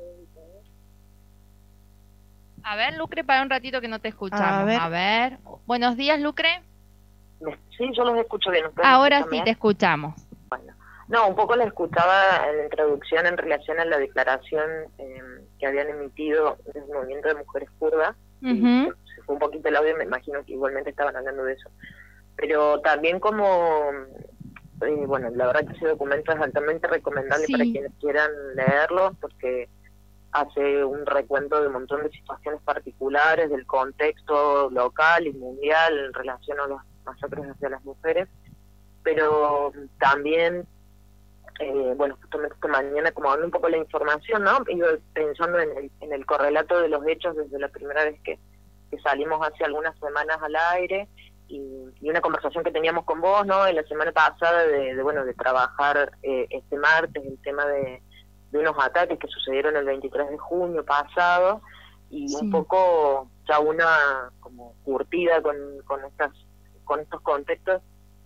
A ver, Lucre, para un ratito que no te escuchamos. A ver. Buenos días, Lucre. Sí, yo los escucho bien. Ahora sí te escuchamos. Bueno, no, un poco la escuchaba en la introducción en relación a la declaración que habían emitido el movimiento de mujeres kurdas. Se fue un poquito el audio, me imagino que igualmente estaban hablando de eso. Pero también como, bueno, la verdad que ese documento es altamente recomendable para quienes quieran leerlo, porque hace un recuento de un montón de situaciones particulares, del contexto local y mundial en relación a los masacres hacia las mujeres, pero también, bueno, justamente esta mañana, como dando un poco la información, ¿no? Iba pensando en el correlato de los hechos desde la primera vez que salimos hace algunas semanas al aire, y una conversación que teníamos con vos, ¿no? En la semana pasada de trabajar este martes el tema de unos ataques que sucedieron el 23 de junio pasado, y un poco ya una como curtida con estos contextos,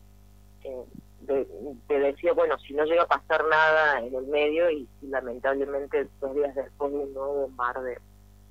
te decía, bueno, si no llega a pasar nada en el medio y lamentablemente 2 días después de un nuevo bombardeo.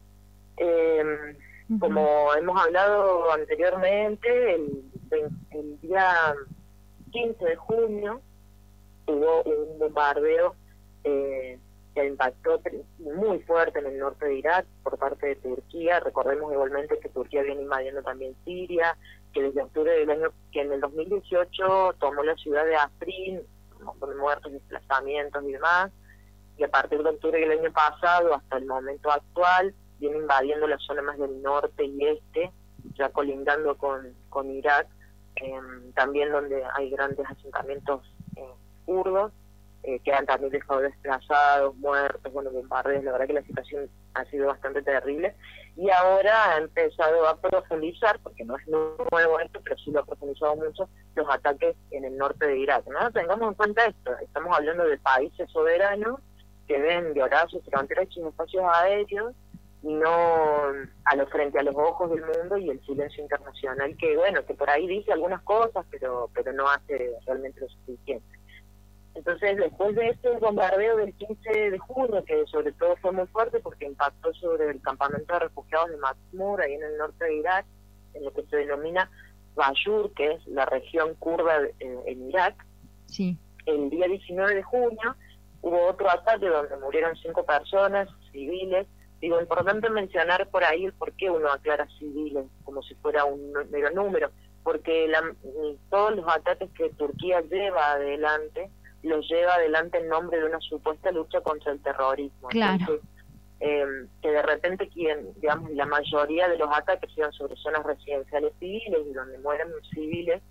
Como hemos hablado anteriormente, el día 15 de junio hubo un bombardeo que impactó muy fuerte en el norte de Irak por parte de Turquía. Recordemos igualmente que Turquía viene invadiendo también Siria, que desde octubre del año, que en el 2018 tomó la ciudad de Afrin, con muertos, desplazamientos y demás, y a partir de octubre del año pasado hasta el momento actual viene invadiendo la zona más del norte y este, ya colindando con Irak, también donde hay grandes asentamientos kurdos, que han también dejado desplazados, muertos, bueno, bombardeos. La verdad que la situación ha sido bastante terrible, y ahora ha empezado a profundizar, porque no es nuevo esto, pero sí lo ha profundizado mucho, los ataques en el norte de Irak, ¿no? Tengamos en cuenta esto, estamos hablando de países soberanos que ven violar sus fronteras y sus espacios aéreos, y no frente a los ojos del mundo, y el silencio internacional que, bueno, que por ahí dice algunas cosas, pero no hace realmente lo suficiente. Entonces, después de este bombardeo del 15 de junio, que sobre todo fue muy fuerte porque impactó sobre el campamento de refugiados de Mazmur, ahí en el norte de Irak, en lo que se denomina Bashur, que es la región kurda en Irak, el día 19 de junio hubo otro ataque donde murieron 5 personas civiles. Digo, importante mencionar por ahí el por qué uno aclara civiles, como si fuera un mero número, porque todos los ataques que Turquía lleva adelante, los lleva adelante en nombre de una supuesta lucha contra el terrorismo. Claro. Entonces, que de repente digamos, la mayoría de los ataques sean sobre zonas residenciales civiles y donde mueren civiles,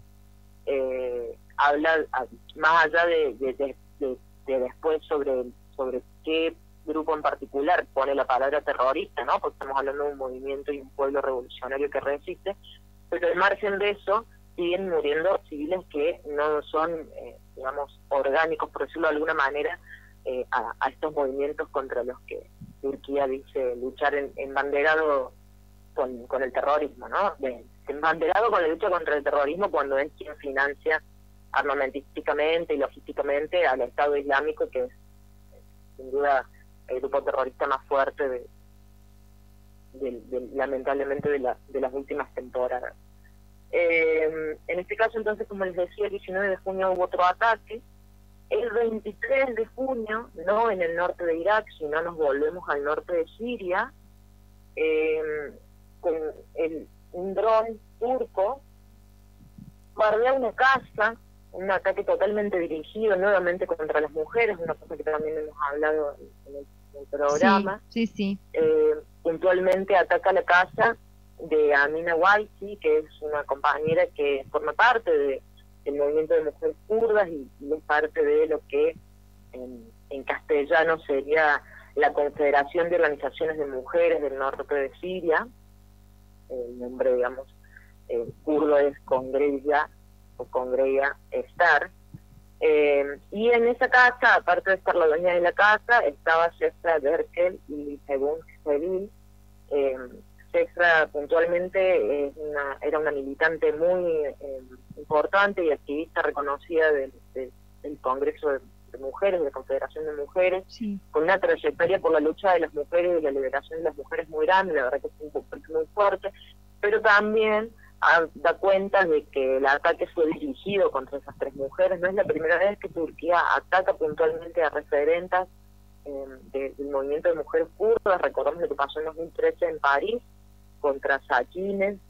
habla más allá de después sobre qué grupo en particular pone la palabra terrorista, ¿no? Porque estamos hablando de un movimiento y un pueblo revolucionario que resiste, pero al margen de eso siguen muriendo civiles que no son, digamos, orgánicos, por decirlo de alguna manera, a estos movimientos contra los que Turquía dice luchar embanderado con el terrorismo, ¿no? Embanderado con la lucha contra el terrorismo cuando es quien financia armamentísticamente y logísticamente al Estado Islámico, que es sin duda el grupo terrorista más fuerte lamentablemente de las últimas temporadas. En este caso, entonces, como les decía, el 19 de junio hubo otro ataque. El 23 de junio, no en el norte de Irak, sino nos volvemos al norte de Siria, con un dron turco, bombardea una casa, un ataque totalmente dirigido nuevamente contra las mujeres, una cosa que también hemos hablado en el programa. Sí. Puntualmente ataca la casa de Amina Waisi, que es una compañera que forma parte del movimiento de mujeres kurdas y es parte de lo que en castellano sería la Confederación de Organizaciones de Mujeres del Norte de Siria. El nombre, digamos, kurdo es Congreya o Congreya Estar. Y en esa casa, aparte de estar la dueña de la casa, estaba Sefra Derkel y Segun Sevil. Sefra puntualmente era una militante muy importante y activista reconocida del Congreso de Mujeres, de la Confederación de Mujeres, con una trayectoria por la lucha de las mujeres y la liberación de las mujeres muy grande. La verdad que es un papel muy fuerte, pero también da cuenta de que el ataque fue dirigido contra esas 3 mujeres. No es la primera vez que Turquía ataca puntualmente a referentas del movimiento de mujeres kurdas. Recordamos lo que pasó en 2013 en París contra Sakines.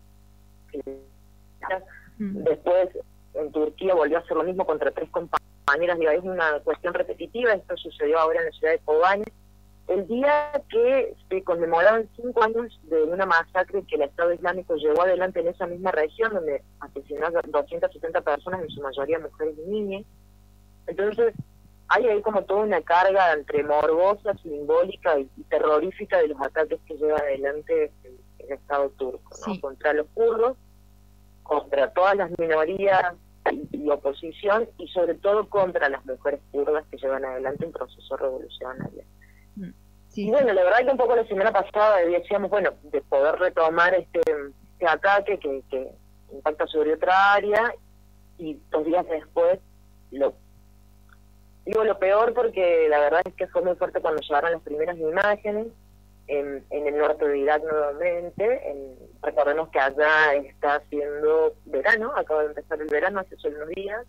Después en Turquía volvió a hacer lo mismo contra 3 compañeras. Digo, es una cuestión repetitiva. Esto sucedió ahora en la ciudad de Kobane, el día que se conmemoraban 5 años de una masacre que el Estado Islámico llevó adelante en esa misma región, donde asesinó a 270 personas, en su mayoría mujeres y niñas. Entonces hay ahí como toda una carga entre morbosa, simbólica y terrorífica de los ataques que lleva adelante el Estado turco, ¿no? Contra los kurdos, contra todas las minorías y oposición, y sobre todo contra las mujeres kurdas que llevan adelante un proceso revolucionario. Y bueno, la verdad que un poco la semana pasada decíamos, bueno, de poder retomar este ataque que impacta sobre otra área, y 2 días después digo lo peor porque la verdad es que fue muy fuerte cuando llegaron las primeras imágenes en el norte de Irak nuevamente. Recordemos que allá está haciendo verano, acaba de empezar el verano hace solo unos días,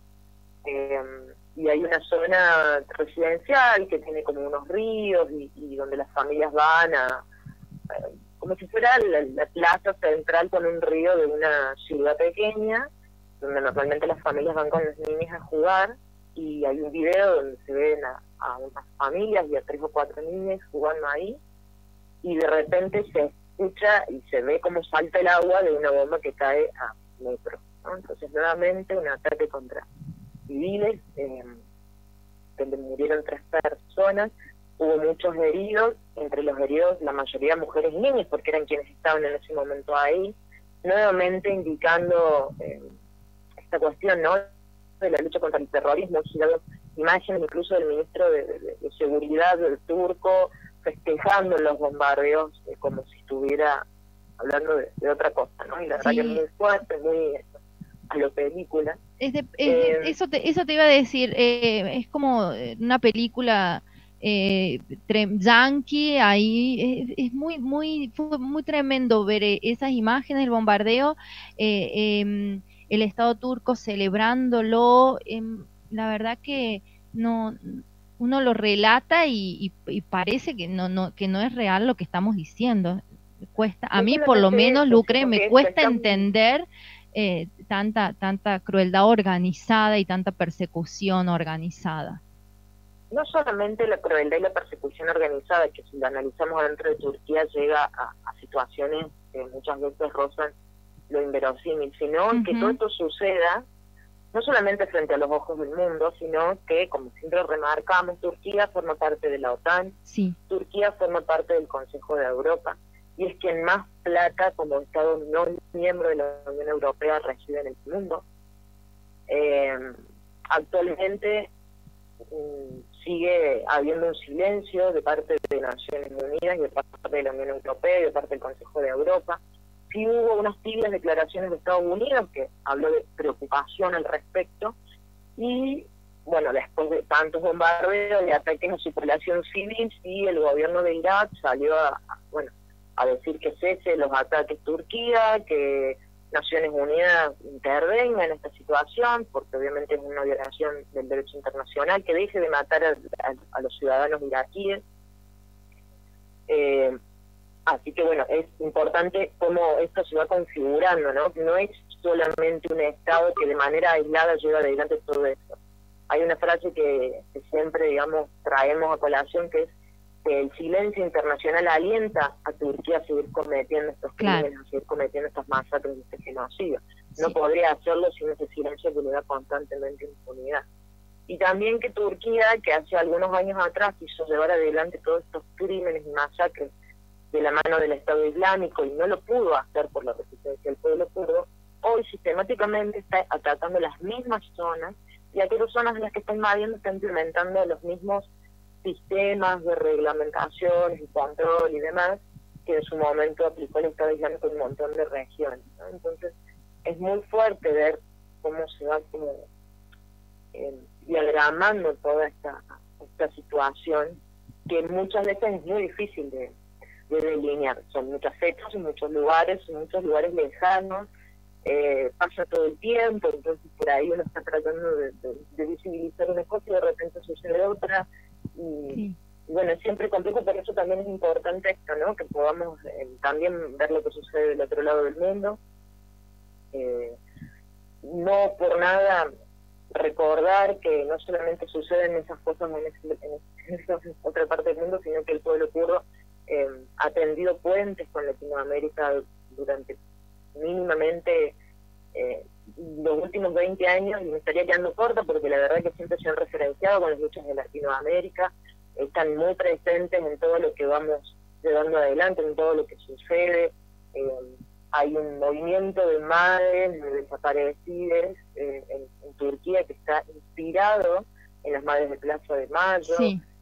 y hay una zona residencial que tiene como unos ríos y donde las familias van como si fuera la plaza central con un río de una ciudad pequeña, donde normalmente las familias van con los niños a jugar, y hay un video donde se ven a unas familias y a 3 o 4 niños jugando ahí, y de repente se escucha y se ve cómo salta el agua de una bomba que cae a metros, ¿no? Entonces nuevamente un ataque contra civiles, donde murieron 3 personas, hubo muchos heridos, entre los heridos la mayoría mujeres y niños, porque eran quienes estaban en ese momento ahí, nuevamente indicando esta cuestión, ¿no?, de la lucha contra el terrorismo. Han girado imágenes incluso del ministro de Seguridad del turco festejando los bombardeos, como si estuviera hablando de otra cosa, ¿no? Y la verdad que es muy fuerte, muy a lo película. Eso te iba a decir, es como una película yankee, ahí fue muy tremendo ver esas imágenes del bombardeo, el Estado turco celebrándolo. La verdad que no, uno lo relata y parece que no es real lo que estamos diciendo. A mí por lo menos, Lucre, me cuesta entender tanta crueldad organizada y tanta persecución organizada. No solamente la crueldad y la persecución organizada, que si lo analizamos dentro de Turquía llega a situaciones que muchas veces rozan lo inverosímil, sino que todo esto suceda no solamente frente a los ojos del mundo, sino que, como siempre remarcamos, Turquía forma parte de la OTAN, Turquía forma parte del Consejo de Europa, y es quien más plata como Estado no miembro de la Unión Europea recibe en el mundo. Actualmente sigue habiendo un silencio de parte de Naciones Unidas y de parte de la Unión Europea y de parte del Consejo de Europa. Sí hubo unas tibias declaraciones de Estados Unidos que habló de preocupación al respecto, y bueno, después de tantos bombardeos y ataques a su población civil, sí, el gobierno de Irak salió a decir que cese los ataques Turquía, que Naciones Unidas intervenga en esta situación, porque obviamente es una violación del derecho internacional, que deje de matar a los ciudadanos iraquíes. Así que bueno, es importante cómo esto se va configurando, ¿no? No es solamente un Estado que de manera aislada lleva adelante todo esto. Hay una frase que siempre, digamos, traemos a colación, que es que el silencio internacional alienta a Turquía a seguir cometiendo estos crímenes, a seguir cometiendo estas masacres y este genocidio. No podría hacerlo sin ese silencio que le da constantemente impunidad. Y también que Turquía, que hace algunos años atrás quiso llevar adelante todos estos crímenes y masacres de la mano del Estado Islámico y no lo pudo hacer por la resistencia del pueblo kurdo, hoy sistemáticamente está atacando las mismas zonas, y aquellas zonas en las que está invadiendo está implementando los mismos sistemas de reglamentación y control y demás que en su momento aplicó el Estado Islámico en un montón de regiones, ¿no? Entonces es muy fuerte ver cómo se va como diagramando toda esta situación, que muchas veces es muy difícil de delinear. Son muchas fechas en muchos lugares lejanos, pasa todo el tiempo, entonces por ahí uno está tratando de visibilizar una cosa y de repente sucede otra, y bueno, es siempre complejo. Por eso también es importante esto, ¿no? Que podamos también ver lo que sucede del otro lado del mundo, no por nada recordar que no solamente suceden esas cosas en esa otra parte del mundo, sino que el pueblo kurdo ha tendido puentes con Latinoamérica durante mínimamente los últimos 20 años, y me estaría quedando corta porque la verdad que siempre se han referenciado con las luchas de Latinoamérica, están muy presentes en todo lo que vamos llevando adelante, en todo lo que sucede. Hay un movimiento de madres, de desaparecidas en Turquía, que está inspirado en las madres de Plaza de Mayo.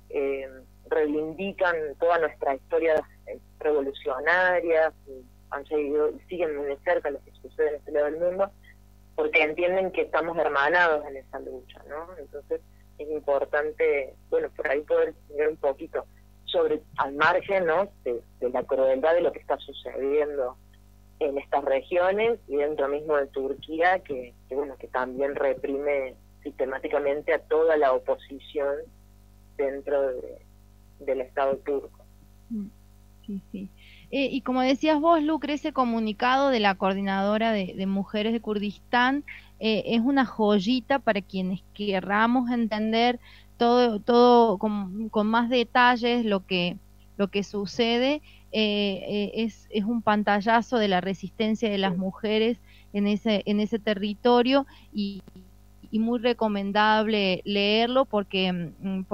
Reivindican toda nuestra historia revolucionaria, han seguido y siguen muy de cerca lo que sucede en este lado del mundo, porque entienden que estamos hermanados en esa lucha, ¿no? Entonces es importante, bueno, por ahí poder mirar un poquito sobre, al margen, ¿no?, de la crueldad de lo que está sucediendo en estas regiones y dentro mismo de Turquía, que bueno, que también reprime sistemáticamente a toda la oposición dentro del Estado turco. Sí. Y como decías vos, Lucre, ese comunicado de la Coordinadora de Mujeres de Kurdistán es una joyita para quienes querramos entender todo con más detalles lo que sucede. Es un pantallazo de la resistencia de las mujeres en ese territorio, y muy recomendable leerlo porque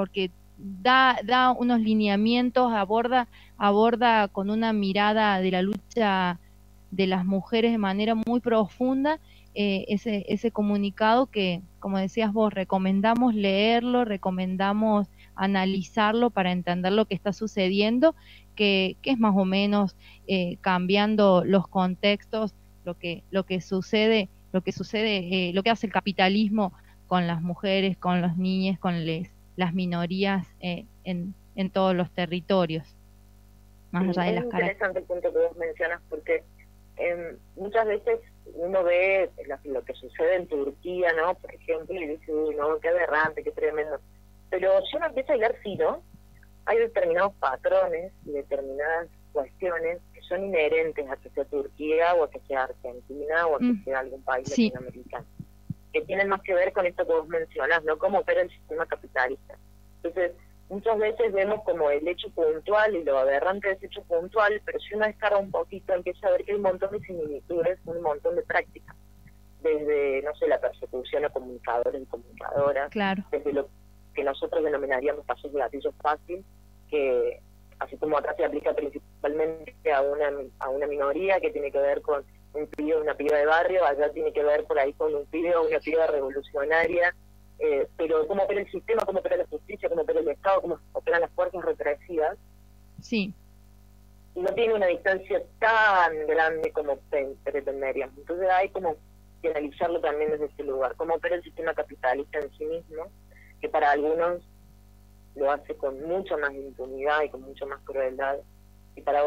da unos lineamientos, aborda con una mirada de la lucha de las mujeres de manera muy profunda ese comunicado que, como decías vos, recomendamos leerlo, recomendamos analizarlo para entender lo que está sucediendo, que es más o menos cambiando los contextos, lo que sucede, lo que hace el capitalismo con las mujeres, con los niños, con las minorías en todos los territorios, más allá de las caras. Es interesante el punto que vos mencionas, porque muchas veces uno ve lo que sucede en Turquía, ¿no?, por ejemplo, y dice, uy, no, qué aberrante, qué tremendo. Pero si uno empieza a hilar fino, hay determinados patrones y determinadas cuestiones que son inherentes a que sea Turquía o a que sea Argentina o a que sea algún país latinoamericano, que tienen más que ver con esto que vos mencionás, ¿no?, cómo opera el sistema capitalista. Entonces, muchas veces vemos como el hecho puntual y lo aberrante de ese hecho puntual, pero si uno descarga un poquito, empieza a ver que hay un montón de similitudes, un montón de prácticas, desde, no sé, la persecución a comunicadores y comunicadoras, desde lo que nosotros denominaríamos pasos de gatillo fácil, que así como acá se aplica principalmente a una minoría que tiene que ver con un pibe o una piba de barrio, allá tiene que ver por ahí con un pibe o una piba revolucionaria, pero cómo opera el sistema, cómo opera la justicia, cómo opera el Estado, cómo operan las fuerzas represivas. Sí. Y no tiene una distancia tan grande como pretenderíamos. Entonces hay como que analizarlo también desde ese lugar, cómo opera el sistema capitalista en sí mismo, que para algunos lo hace con mucha más impunidad y con mucha más crueldad, y para otros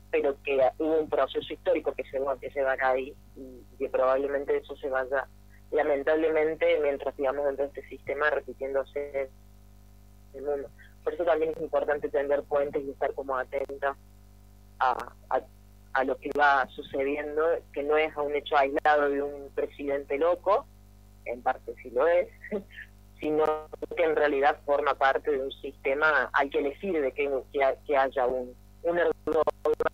pero que hubo un proceso histórico que se va a caer y que probablemente eso se vaya, lamentablemente, mientras sigamos dentro de este sistema repitiéndose en el mundo. Por eso también es importante tender puentes y estar como atenta a lo que va sucediendo, que no es a un hecho aislado de un presidente loco, en parte sí lo es, sino que en realidad forma parte de un sistema al que le sirve que haya un Erdogan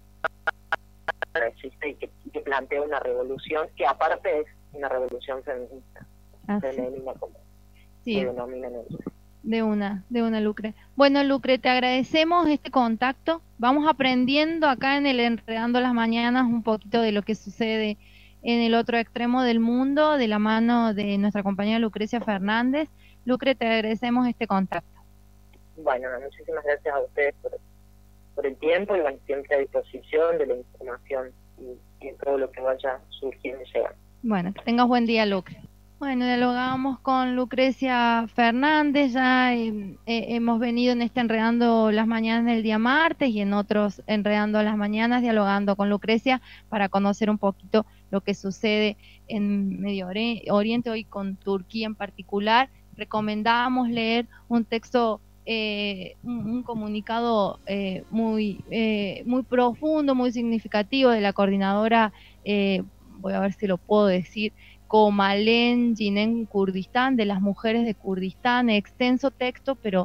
existe y que plantea una revolución, que aparte es una revolución feminista, femenina, como se denomina en el... De una, Lucre. Bueno, Lucre, te agradecemos este contacto. Vamos aprendiendo acá en el Enredando las Mañanas un poquito de lo que sucede en el otro extremo del mundo, de la mano de nuestra compañera Lucrecia Fernández. Lucre, te agradecemos este contacto. Bueno, muchísimas gracias a ustedes por el tiempo y siempre a disposición de la información y todo lo que vaya surgiendo y llegando. Bueno, que tengas buen día, Lucre. Bueno, dialogamos con Lucrecia Fernández, ya hemos venido en este Enredando las Mañanas del día martes y en otros Enredando las Mañanas dialogando con Lucrecia para conocer un poquito lo que sucede en Medio Oriente, hoy con Turquía en particular. Recomendamos leer un texto, un comunicado muy profundo, muy significativo de la coordinadora, voy a ver si lo puedo decir, Komalen Jinen Kurdistán, de las mujeres de Kurdistán, extenso texto, pero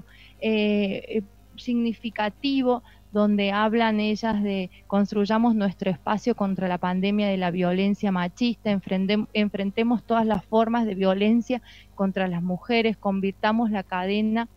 significativo, donde hablan ellas de construyamos nuestro espacio contra la pandemia de la violencia machista, enfrentemos todas las formas de violencia contra las mujeres, convirtamos la cadena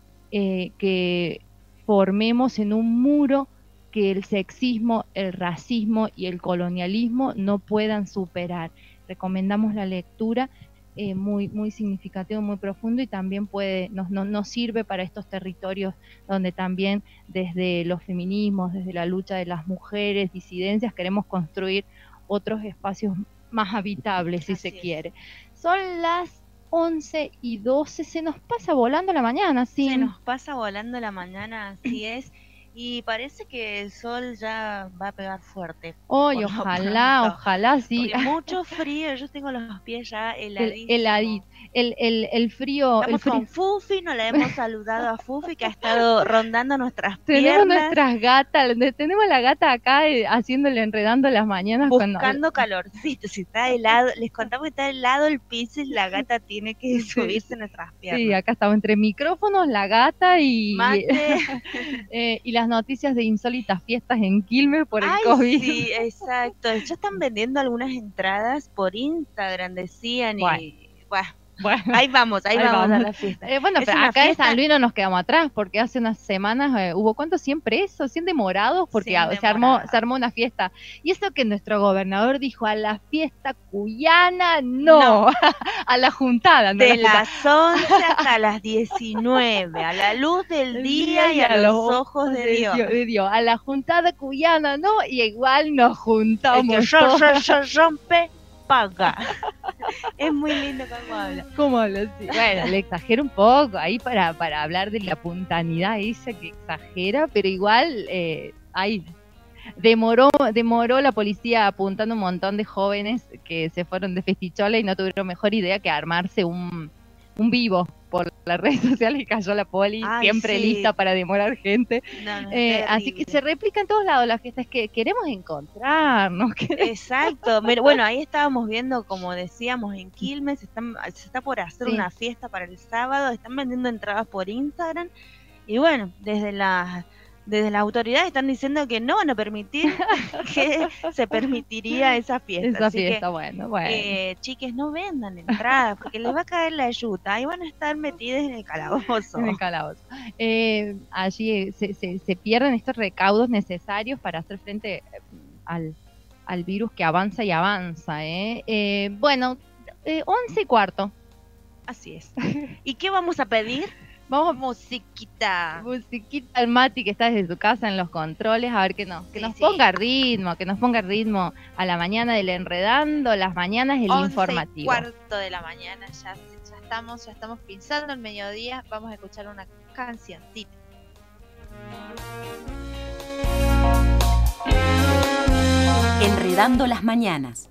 que formemos en un muro que el sexismo, el racismo y el colonialismo no puedan superar. Recomendamos la lectura, muy significativo, muy profundo, y también nos sirve para estos territorios donde también desde los feminismos, desde la lucha de las mujeres, disidencias, queremos construir otros espacios más habitables, si se quiere. Son las 11:12, se nos pasa volando la mañana, ¿sí? Se nos pasa volando la mañana, así es. Y parece que el sol ya va a pegar fuerte. Hoy, ojalá, sí. Porque mucho frío, yo tengo los pies ya heladísimos. El frío. Estamos con Fufi, nos la hemos saludado a Fufi, que ha estado rondando nuestras piernas. Tenemos nuestras gatas, tenemos la gata acá haciéndole, enredando las mañanas. Buscando calorcito, si está helado, les contamos que está helado el piso y la gata tiene que subirse en nuestras piernas. Sí, acá estamos entre micrófonos, la gata y... Mate. Y las noticias de insólitas fiestas en Quilmes por el COVID. Sí, exacto. Ya están vendiendo algunas entradas por Instagram, decían, y bueno, ahí vamos a la fiesta. Bueno, pero acá en San Luis no nos quedamos atrás, porque hace unas semanas hubo, ¿cuántos? 100 presos, 100 demorados, porque se armó una fiesta. Y eso que nuestro gobernador dijo, a la fiesta cuyana, no. A la juntada. De las 11 hasta las 19, a la luz del día y a los ojos de Dios. A la juntada cuyana, no, y igual nos juntamos. El que rompe, paga. Es muy lindo cómo habla. Sí. Bueno, le exagero un poco ahí para hablar de la puntanidad esa que exagera, pero igual demoró la policía apuntando un montón de jóvenes que se fueron de festichola y no tuvieron mejor idea que armarse un vivo por las redes sociales, y cayó la poli, siempre lista para demorar gente. Así que se replica en todos lados las fiestas, que queremos encontrarnos. Exacto. Bueno, ahí estábamos viendo, como decíamos, en Quilmes se está por hacer una fiesta para el sábado, están vendiendo entradas por Instagram, y bueno, desde las autoridades están diciendo que no van a permitir que se permitiría esa fiesta. Esa fiesta, bueno. Chiques, no vendan entradas, porque les va a caer la yuta y van a estar metidas en el calabozo. Allí se pierden estos recaudos necesarios para hacer frente al virus que avanza y avanza. Bueno, 11:15. Así es. ¿Y qué vamos a pedir? Vamos, musiquita al Mati, que está desde su casa en los controles, a ver que nos ponga ritmo a la mañana del Enredando las Mañanas, el informativo. 11:15 de la mañana, ya estamos pinzando el mediodía. Vamos a escuchar una cancioncita. Enredando las mañanas.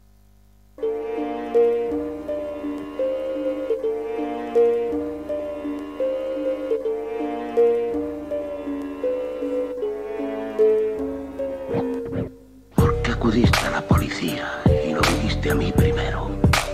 ¿Por qué acudiste a la policía y no viniste a mí primero?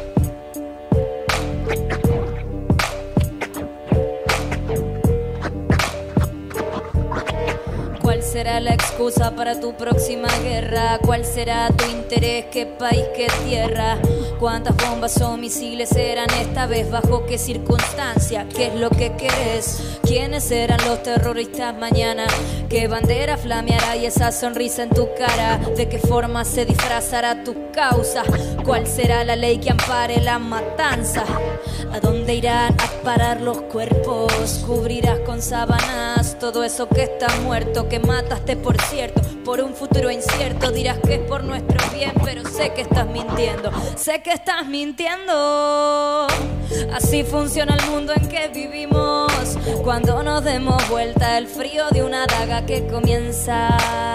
¿Cuál será la excusa para tu próxima guerra? ¿Cuál será tu interés? ¿Qué país, qué tierra? ¿Cuántas bombas o misiles serán esta vez? ¿Bajo qué circunstancia? ¿Qué es lo que querés? ¿Quiénes serán los terroristas mañana? ¿Qué bandera flameará y esa sonrisa en tu cara? ¿De qué forma se disfrazará tu causa? ¿Cuál será la ley que ampare la matanza? ¿A dónde irán a parar los cuerpos? ¿Cubrirás con sábanas todo eso que está muerto? Que mataste, por cierto, por un futuro incierto. Dirás que es por nuestro bien, pero sé que estás mintiendo. Sé que estás mintiendo. Así funciona el mundo en que vivimos. Cuando nos demos vuelta, el frío de una daga que comienza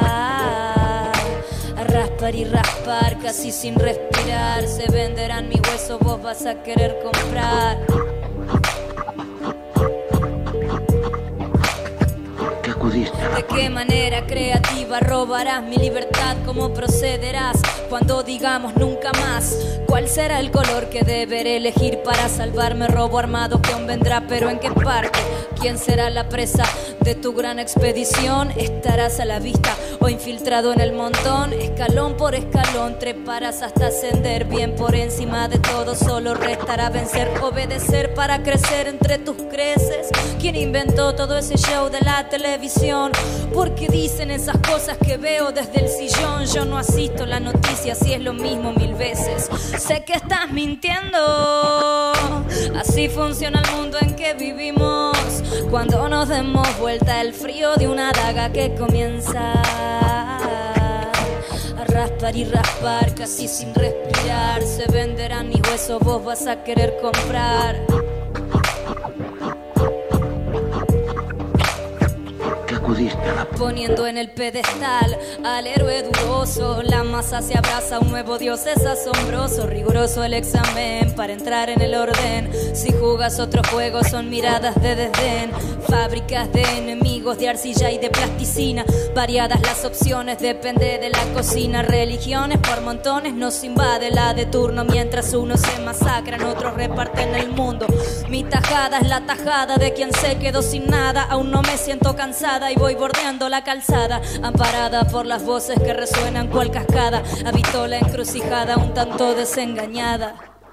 a raspar y raspar, casi sin respirar. Se venderán mis huesos, vos vas a querer comprar. ¿De qué manera creativa robarás mi libertad? ¿Cómo procederás cuando digamos nunca más? ¿Cuál será el color que deberé elegir para salvarme? Robo armado que aún vendrá, pero ¿en qué parte? ¿Quién será la presa de tu gran expedición? ¿Estarás a la vista o infiltrado en el montón? Escalón por escalón treparás hasta ascender. Bien por encima de todo solo restará vencer, obedecer para crecer entre tus creces. ¿Quién inventó todo ese show de la televisión? Porque dicen esas cosas que veo desde el sillón. Yo no asisto a la noticia si es lo mismo 1000 veces. Sé que estás mintiendo. Así funciona el mundo en que vivimos. Cuando nos demos vuelta, el frío de una daga que comienza a raspar y raspar, casi sin respirar. Se venderán mis huesos, vos vas a querer comprar. Poniendo en el pedestal al héroe dudoso, la masa se abraza, un nuevo dios es asombroso. Riguroso el examen para entrar en el orden. Si jugas otro juego son miradas de desdén. Fábricas de enemigos de arcilla y de plasticina. Variadas las opciones, depende de la cocina. Religiones por montones nos invade la de turno. Mientras unos se masacran, otros reparten el mundo. Mi tajada es la tajada de quien se quedó sin nada. Aún no me siento cansada y voy bordeando la calzada, amparada por las voces que resuenan cual cascada. Habito la encrucijada un tanto desengañada.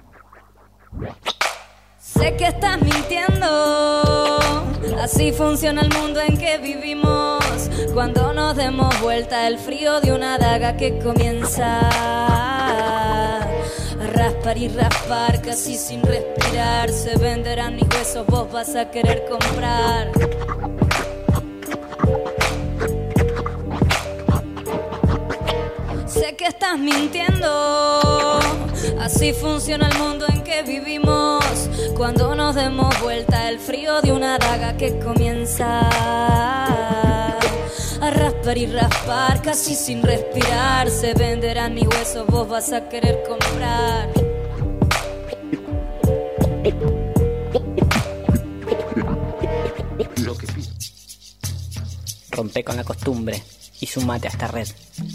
Sé que estás mintiendo. Así funciona el mundo en que vivimos. Cuando nos demos vuelta, el frío de una daga que comienza a raspar y raspar, casi sin respirar. Se venderán mis huesos, vos vas a querer comprar. Sé que estás mintiendo. Así funciona el mundo en que vivimos. Cuando nos demos vuelta, el frío de una daga que comienza a raspar y raspar, casi sin respirar. Se venderán mis huesos, vos vas a querer comprar. Rompe con la costumbre y sumate a esta red.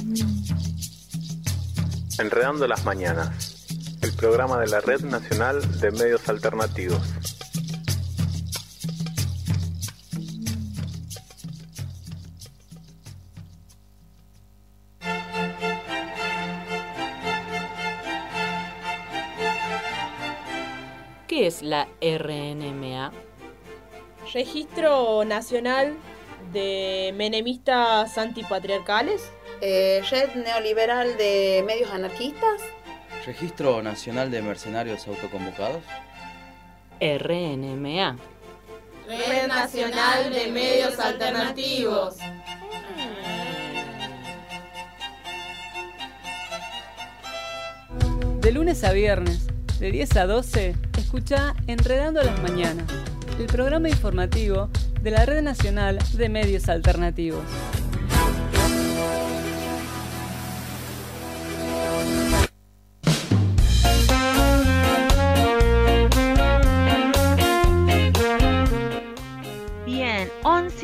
Enredando las mañanas, el programa de la Red Nacional de Medios Alternativos. ¿Qué es la RNMA? Registro Nacional de Menemistas Antipatriarcales. Red Neoliberal de Medios Anarquistas. Registro Nacional de Mercenarios Autoconvocados. RNMA. Red Nacional de Medios Alternativos. De lunes a viernes, de 10 a 12, escuchá Enredando las Mañanas, el programa informativo de la Red Nacional de Medios Alternativos.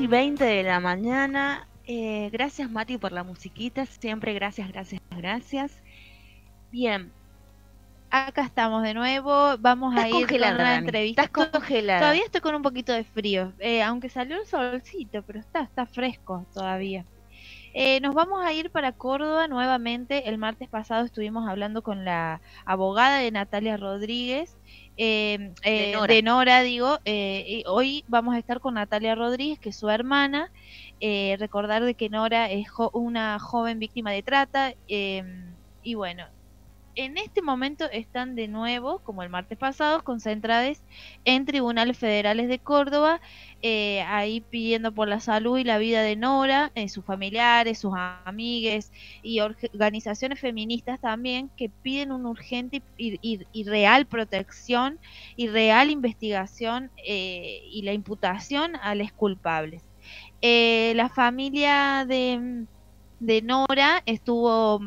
10:20 de la mañana. Gracias, Mati, por la musiquita. Siempre gracias, gracias, gracias. Bien. Acá estamos de nuevo. Vamos a ir con una entrevista. Estás congelada. Todavía estoy con un poquito de frío. Aunque salió el solcito, pero está fresco todavía. Nos vamos a ir para Córdoba nuevamente. El martes pasado estuvimos hablando con la abogada de Natalia Rodríguez, de Nora, digo. Y hoy vamos a estar con Natalia Rodríguez, que es su hermana. Recordar de que Nora es una joven víctima de trata. Y bueno, en este momento están de nuevo, como el martes pasado, concentradas en tribunales federales de Córdoba, ahí pidiendo por la salud y la vida de Nora, sus familiares, sus amigues y organizaciones feministas también, que piden una urgente y real protección y real investigación y la imputación a los culpables. La familia de Nora estuvo...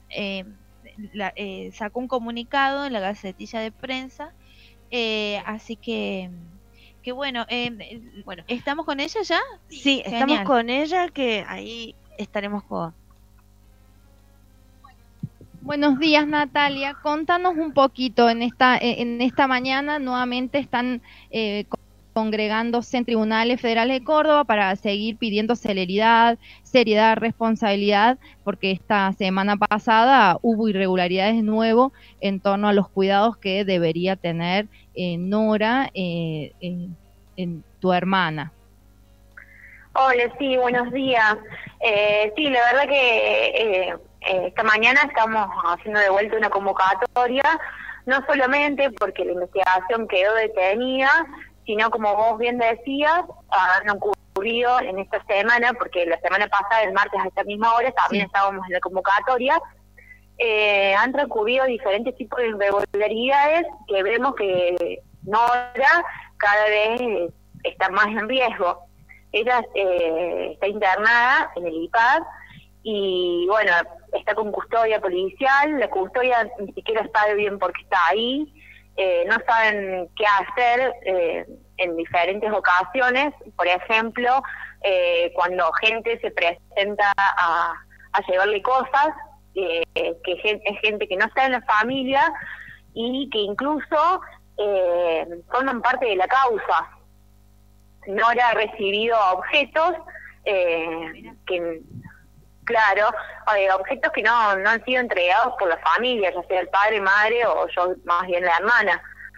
sacó un comunicado en la Gacetilla de Prensa, así que bueno, ¿estamos con ella ya? Sí, Genial. Estamos con ella, que ahí estaremos con... Buenos días, Natalia. Contanos un poquito, en esta mañana nuevamente están congregándose en tribunales federales de Córdoba para seguir pidiendo celeridad, seriedad, responsabilidad, porque esta semana pasada hubo irregularidades de nuevo en torno a los cuidados que debería tener Nora, en tu hermana. Hola, sí, buenos días. Sí, la verdad que esta mañana estamos haciendo de vuelta una convocatoria, no solamente porque la investigación quedó detenida, sino, como vos bien decías, han ocurrido en esta semana, porque la semana pasada, el martes a esta misma hora, también estábamos en la convocatoria, han transcurrido diferentes tipos de irregularidades que vemos que Nora cada vez está más en riesgo. Ella está internada en el IPAD y, bueno, está con custodia policial. La custodia ni siquiera sabe bien por qué está ahí. No saben qué hacer en diferentes ocasiones. Por ejemplo, cuando gente se presenta a llevarle cosas, que es gente que no está en la familia y que incluso forman parte de la causa. Nora ha recibido objetos objetos que no han sido entregados por la familia, ya sea el padre, madre o yo más bien la hermana.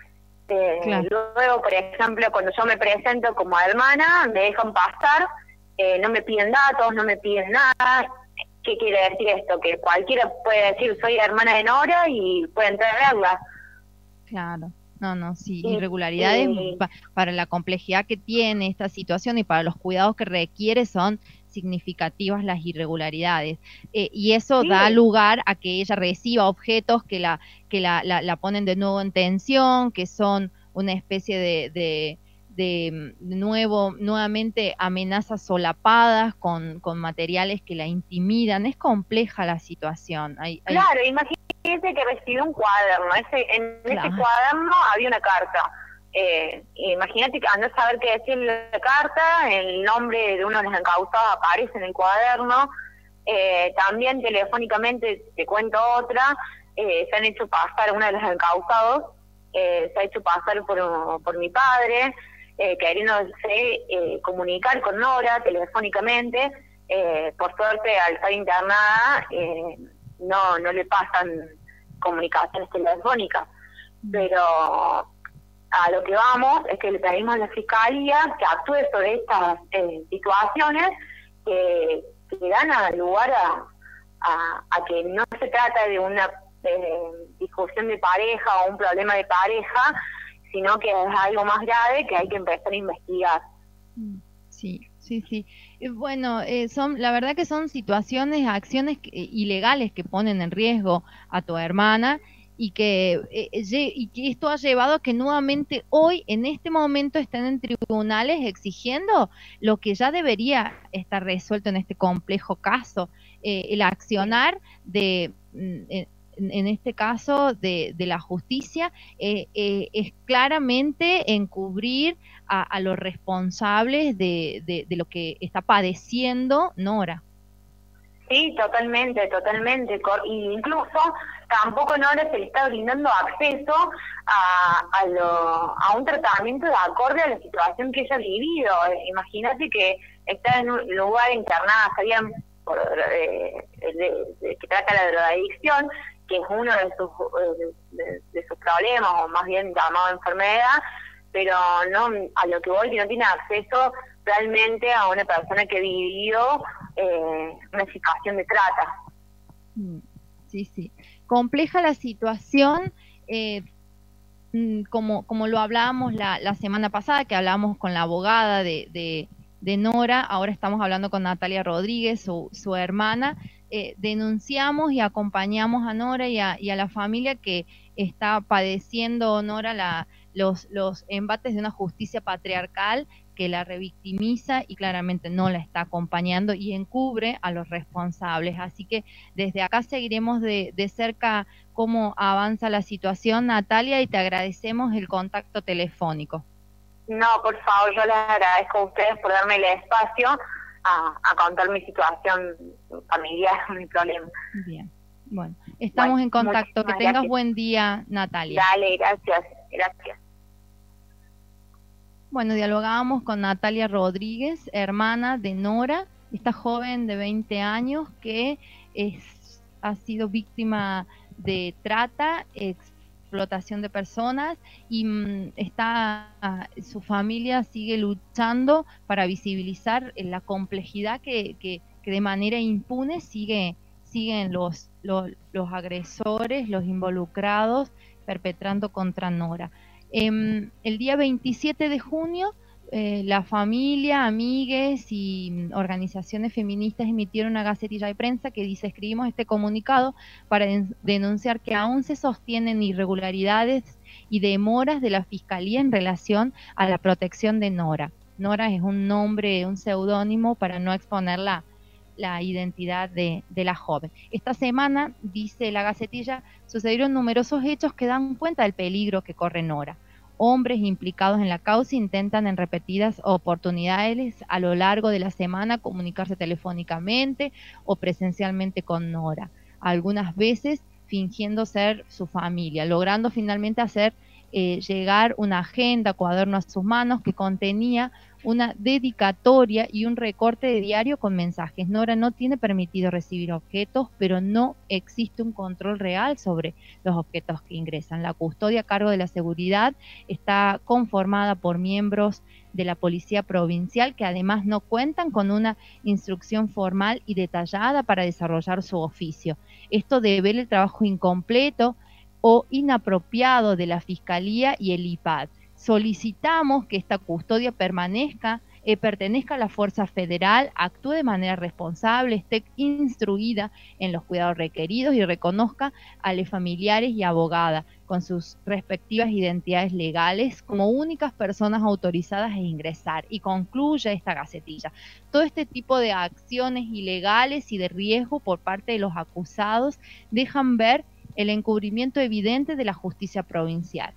Luego, por ejemplo, cuando yo me presento como hermana, me dejan pasar, no me piden datos, no me piden nada. ¿Qué quiere decir esto? Que cualquiera puede decir soy hermana de Nora y puede entrar a verla. Claro. No, sí, irregularidades para la complejidad que tiene esta situación y para los cuidados que requiere son significativas las irregularidades, y eso da lugar a que ella reciba objetos que la ponen de nuevo en tensión, que son una especie de nuevamente amenazas solapadas con materiales que la intimidan. Es compleja la situación. Claro, imagínese que recibió un cuaderno, en ese cuaderno había una carta. Imagínate que andás a saber qué decía la carta, el nombre de uno de los encausados aparece en el cuaderno. También telefónicamente, te cuento otra, se han hecho pasar, uno de los encausados se ha hecho pasar por mi padre, queriéndose comunicar con Nora telefónicamente. Por suerte, al estar internada, no le pasan comunicaciones telefónicas, pero a lo que vamos es que le pedimos a la Fiscalía que actúe sobre estas situaciones que dan lugar a que no se trata de una discusión de pareja o un problema de pareja, sino que es algo más grave que hay que empezar a investigar. Sí. Bueno, la verdad que son situaciones, acciones ilegales que ponen en riesgo a tu hermana, y que esto ha llevado a que nuevamente hoy, en este momento, estén en tribunales exigiendo lo que ya debería estar resuelto en este complejo caso, el accionar de en este caso de la justicia, es claramente encubrir a los responsables de lo que está padeciendo Nora. Sí, totalmente. Y incluso tampoco Nora se le está brindando acceso a un tratamiento de acorde a la situación que ella ha vivido. Imagínate que está en un lugar internada, sabían, que trata la drogadicción, que es uno de sus problemas, o más bien llamado enfermedad, pero no a lo que voy, que no tiene acceso realmente a una persona que ha vivido una situación de trata. Sí. Compleja la situación, como lo hablábamos la semana pasada, que hablábamos con la abogada de Nora, ahora estamos hablando con Natalia Rodríguez, su hermana. Denunciamos y acompañamos a Nora y a la familia que está padeciendo Nora los embates de una justicia patriarcal que la revictimiza y claramente no la está acompañando y encubre a los responsables. Así que desde acá seguiremos de cerca cómo avanza la situación, Natalia, y te agradecemos el contacto telefónico. No, por favor, yo les agradezco a ustedes por darme el espacio a contar mi situación familiar, mi problema. Bien, bueno, estamos en contacto. Que tengas gracias. Buen día, Natalia. Dale, gracias. Bueno, dialogábamos con Natalia Rodríguez, hermana de Nora, esta joven de 20 años que ha sido víctima de trata, explotación de personas, y su familia sigue luchando para visibilizar la complejidad que de manera impune siguen los agresores, los involucrados, perpetrando contra Nora. El día 27 de junio, la familia, amigues y organizaciones feministas emitieron una gacetilla de prensa que dice: escribimos este comunicado para denunciar que aún se sostienen irregularidades y demoras de la Fiscalía en relación a la protección de Nora. Nora es un nombre, un seudónimo para no exponer la identidad de la joven. Esta semana, dice la gacetilla, sucedieron numerosos hechos que dan cuenta del peligro que corre Nora. Hombres implicados en la causa intentan en repetidas oportunidades a lo largo de la semana comunicarse telefónicamente o presencialmente con Nora, algunas veces fingiendo ser su familia, logrando finalmente hacer llegar una agenda, cuaderno a sus manos que contenía una dedicatoria y un recorte de diario con mensajes. Nora no tiene permitido recibir objetos, pero no existe un control real sobre los objetos que ingresan. La custodia a cargo de la seguridad está conformada por miembros de la Policía Provincial que además no cuentan con una instrucción formal y detallada para desarrollar su oficio. Esto devela el trabajo incompleto o inapropiado de la Fiscalía y el IPAD. Solicitamos que esta custodia pertenezca a la Fuerza Federal, actúe de manera responsable, esté instruida en los cuidados requeridos y reconozca a los familiares y abogadas con sus respectivas identidades legales como únicas personas autorizadas a ingresar. Y concluye esta gacetilla: todo este tipo de acciones ilegales y de riesgo por parte de los acusados dejan ver el encubrimiento evidente de la justicia provincial.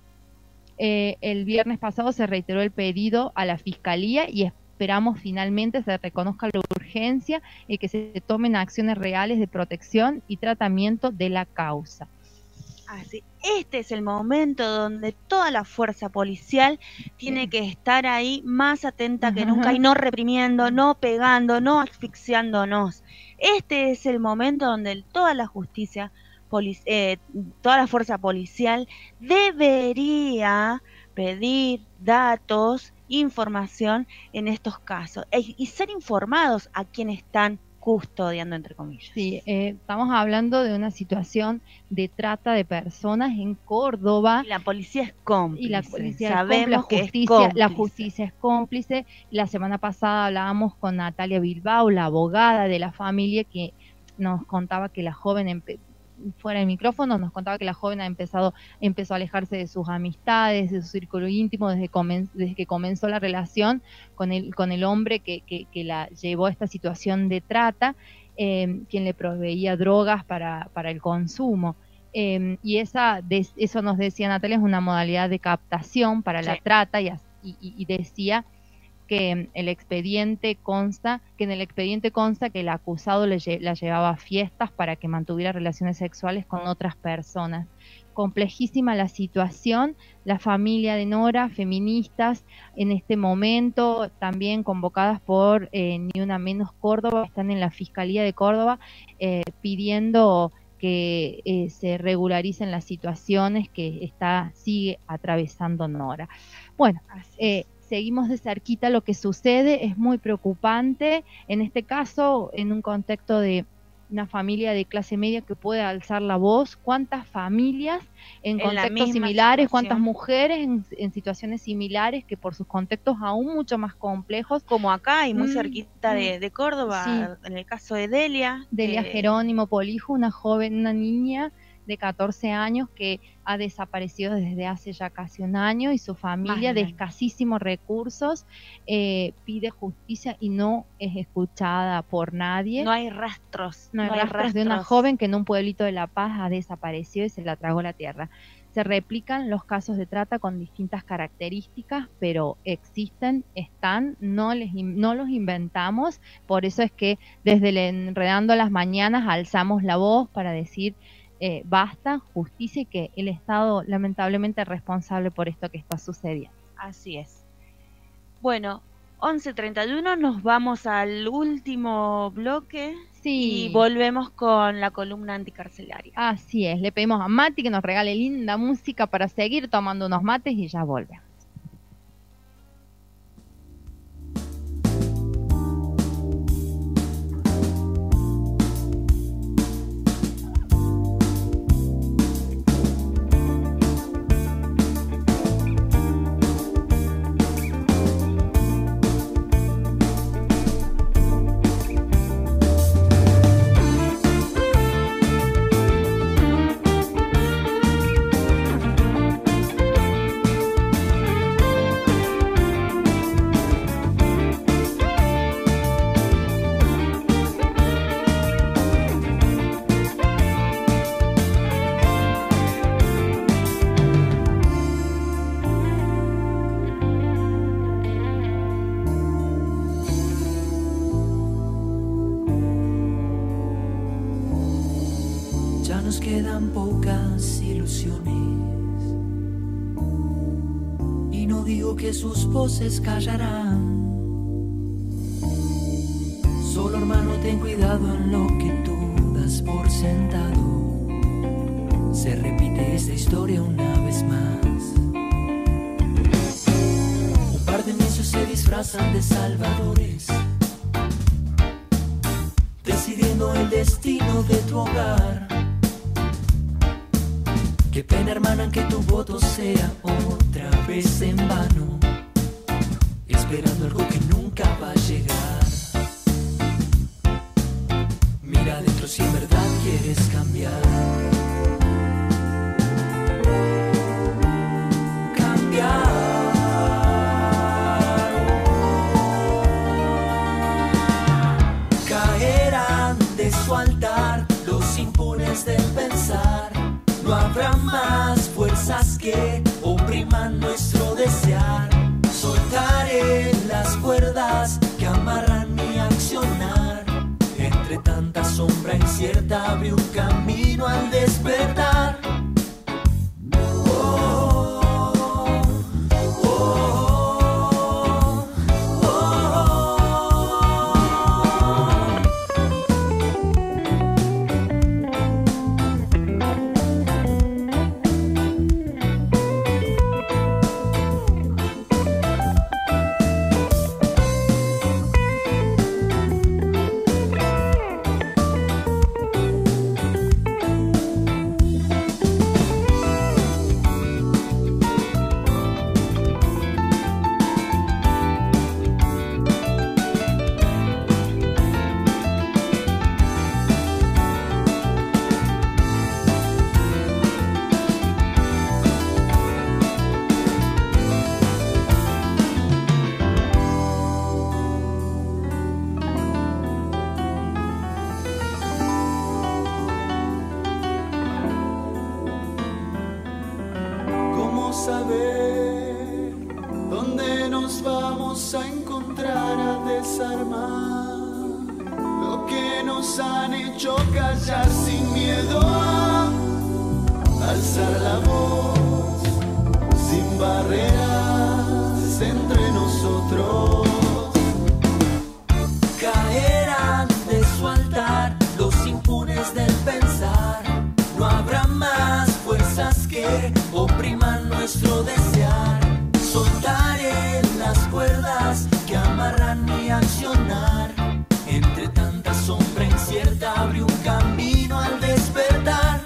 El viernes pasado se reiteró el pedido a la Fiscalía y esperamos finalmente se reconozca la urgencia y que se tomen acciones reales de protección y tratamiento de la causa. Así, este es el momento donde toda la fuerza policial tiene que estar ahí más atenta que nunca y no reprimiendo, no pegando, no asfixiándonos. Este es el momento donde toda la justicia toda la fuerza policial debería pedir datos, información en estos casos y ser informados a quienes están custodiando, entre comillas. Sí, estamos hablando de una situación de trata de personas en Córdoba. Y la policía es cómplice. Y la policía sabemos que es cómplice. La justicia es cómplice. La semana pasada hablábamos con Natalia Bilbao, la abogada de la familia, que nos contaba que la joven fuera del micrófono, nos contaba que la joven empezó a alejarse de sus amistades, de su círculo íntimo, desde que comenzó la relación con el hombre que la llevó a esta situación de trata, quien le proveía drogas para el consumo. Y eso nos decía Natalia, es una modalidad de captación para la trata, y decía que en el expediente consta que el acusado la llevaba a fiestas para que mantuviera relaciones sexuales con otras personas. Complejísima la situación. La familia de Nora, feministas, en este momento también convocadas por Ni Una Menos Córdoba, están en la Fiscalía de Córdoba pidiendo que se regularicen las situaciones que sigue atravesando Nora. Bueno, seguimos de cerquita lo que sucede, es muy preocupante, en este caso, en un contexto de una familia de clase media que puede alzar la voz, cuántas familias en contextos similares, cuántas mujeres en situaciones similares que por sus contextos aún mucho más complejos. Como acá y muy cerquita de Córdoba, en el caso de Delia. Delia Jerónimo Polijo, una niña de 14 años que ha desaparecido desde hace ya casi un año, y su familia de escasísimos recursos pide justicia y no es escuchada por nadie. No hay rastros. No hay rastros de una joven que en un pueblito de La Paz ha desaparecido y se la tragó la tierra. Se replican los casos de trata con distintas características, pero existen, están, no los inventamos. Por eso es que desde el Enredando las Mañanas alzamos la voz para decir basta, justicia, y que el Estado lamentablemente es responsable por esto que está sucediendo. Así es. Bueno, 11:31, nos vamos al último bloque y volvemos con la columna anticarcelaria. Así es, le pedimos a Mati que nos regale linda música para seguir tomando unos mates y ya volvemos. Quedan pocas ilusiones, y no digo que sus voces callarán. Solo, hermano, ten cuidado en lo que tú das por sentado. Se repite esta historia una vez más. Un par de necios se disfrazan de salvadores, decidiendo el destino de tu hogar. Qué pena, hermana, que tu voto sea otra vez en vano, esperando algo que nunca va a llegar. Mira adentro si en verdad quieres cambiar. Caerán de su altar los impunes del pensar. No habrá más fuerzas que opriman nuestro desear. Soltaré las cuerdas que amarran mi accionar. Entre tanta sombra incierta abre un camino al despertar. saber dónde nos vamos a encontrar a desarmar lo que nos han hecho callar sin miedo a alzar la voz, sin barreras entre nosotros. Caerán de su altar los impunes del pensar. No habrá más fuerzas que opriman nuestro desear. Soltaré las cuerdas que amarran mi accionar. Entre tanta sombra incierta abrí un camino al despertar.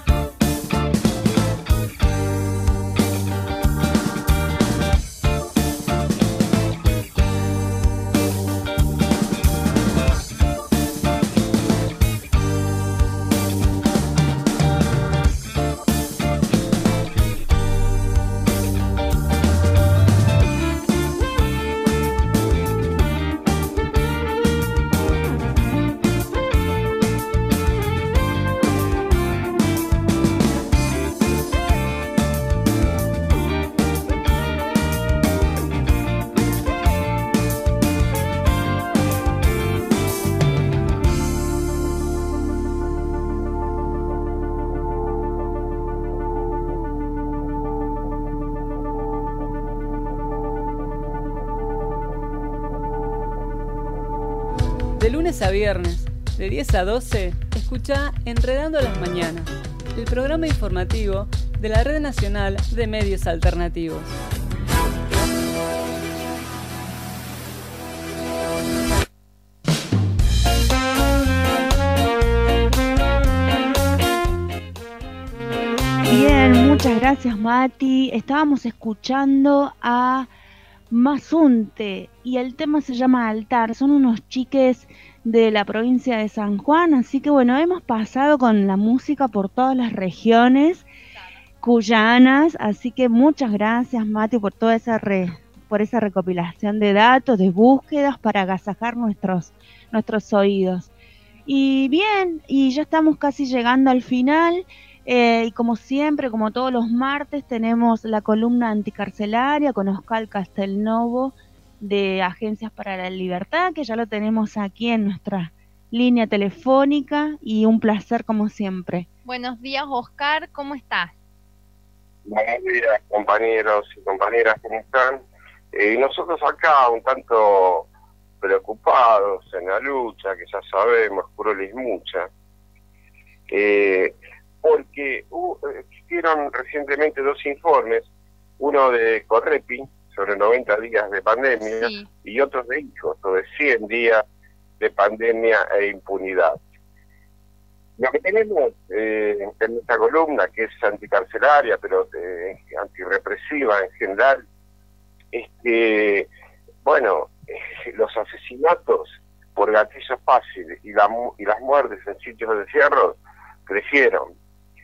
De lunes a viernes, de 10 a 12, escuchá Enredando las Mañanas, el programa informativo de la Red Nacional de Medios Alternativos. Bien, muchas gracias Mati. Estábamos escuchando a Mazunte y el tema se llama Altar. Son unos chiques de la provincia de San Juan, así que bueno, hemos pasado con la música por todas las regiones cuyanas, así que muchas gracias Mati por toda esa recopilación de datos, de búsquedas para agasajar nuestros oídos. Y bien, y ya estamos casi llegando al final. Y como siempre, como todos los martes, tenemos la columna anticarcelaria con Oscar Castelnovo de Agencias para la Libertad, que ya lo tenemos aquí en nuestra línea telefónica, y un placer como siempre. Buenos días, Oscar, ¿cómo estás? Buenos días, compañeros y compañeras, ¿cómo están? Y nosotros acá un tanto preocupados en la lucha, que ya sabemos, cruel mucha, porque existieron recientemente 2 informes, uno de Correpi sobre 90 días de pandemia, sí, y otros de IJO sobre 100 días de pandemia e impunidad. Lo que tenemos en nuestra columna, que es anticarcelaria, pero antirrepresiva en general, es que, bueno, los asesinatos por gatillos fáciles y las muertes en sitios de encierro crecieron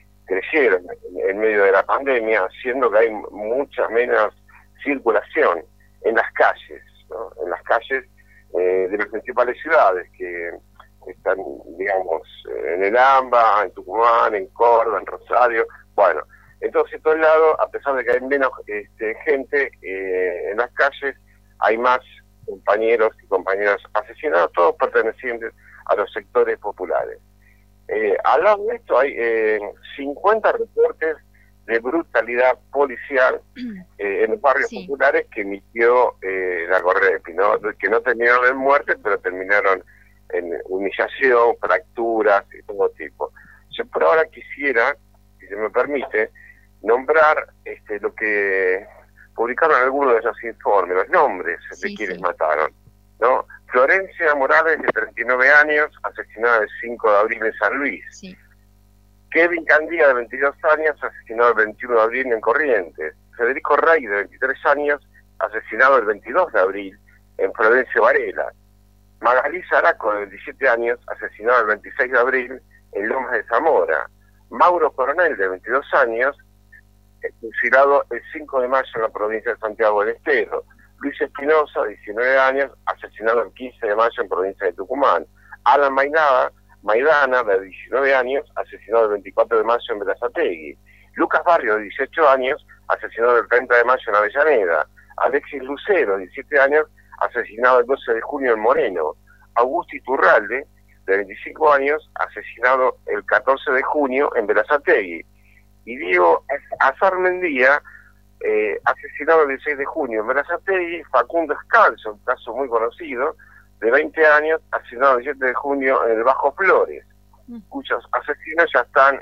en medio de la pandemia, siendo que hay mucha menos circulación en las calles, ¿no? En las calles de las principales ciudades que están, digamos, en el AMBA, en Tucumán, en Córdoba, en Rosario. Bueno, entonces, en todos lados, a pesar de que hay menos gente en las calles, hay más compañeros y compañeras asesinados, todos pertenecientes a los sectores populares. Al lado de esto hay 50 reportes de brutalidad policial en los barrios populares que emitió la Correpi, ¿no? Que no terminaron en muerte, pero terminaron en humillación, fracturas y todo tipo. Yo por ahora quisiera, si se me permite, nombrar lo que publicaron algunos de esos informes, los nombres de quienes mataron, ¿no? Florencia Morales, de 39 años, asesinada el 5 de abril en San Luis. Sí. Kevin Candía, de 22 años, asesinado el 21 de abril en Corrientes. Federico Rey, de 23 años, asesinado el 22 de abril en Florencio Varela. Magalí Zaraco, de 27 años, asesinado el 26 de abril en Lomas de Zamora. Mauro Coronel, de 22 años, fusilado el 5 de mayo en la provincia de Santiago del Estero. Luis Espinosa, de 19 años, asesinado el 15 de mayo en provincia de Tucumán. Alan Maidana, de 19 años, asesinado el 24 de mayo en Berazategui. Lucas Barrio, de 18 años, asesinado el 30 de mayo en Avellaneda. Alexis Lucero, 17 años, asesinado el 12 de junio en Moreno. Augusto Iturralde, de 25 años, asesinado el 14 de junio en Berazategui. Y Diego Azarmendía, asesinado el 16 de junio en Berazategui. Facundo Escalzo, un caso muy conocido, de 20 años, asesinado el 17 de junio en el Bajo Flores, cuyos asesinos ya están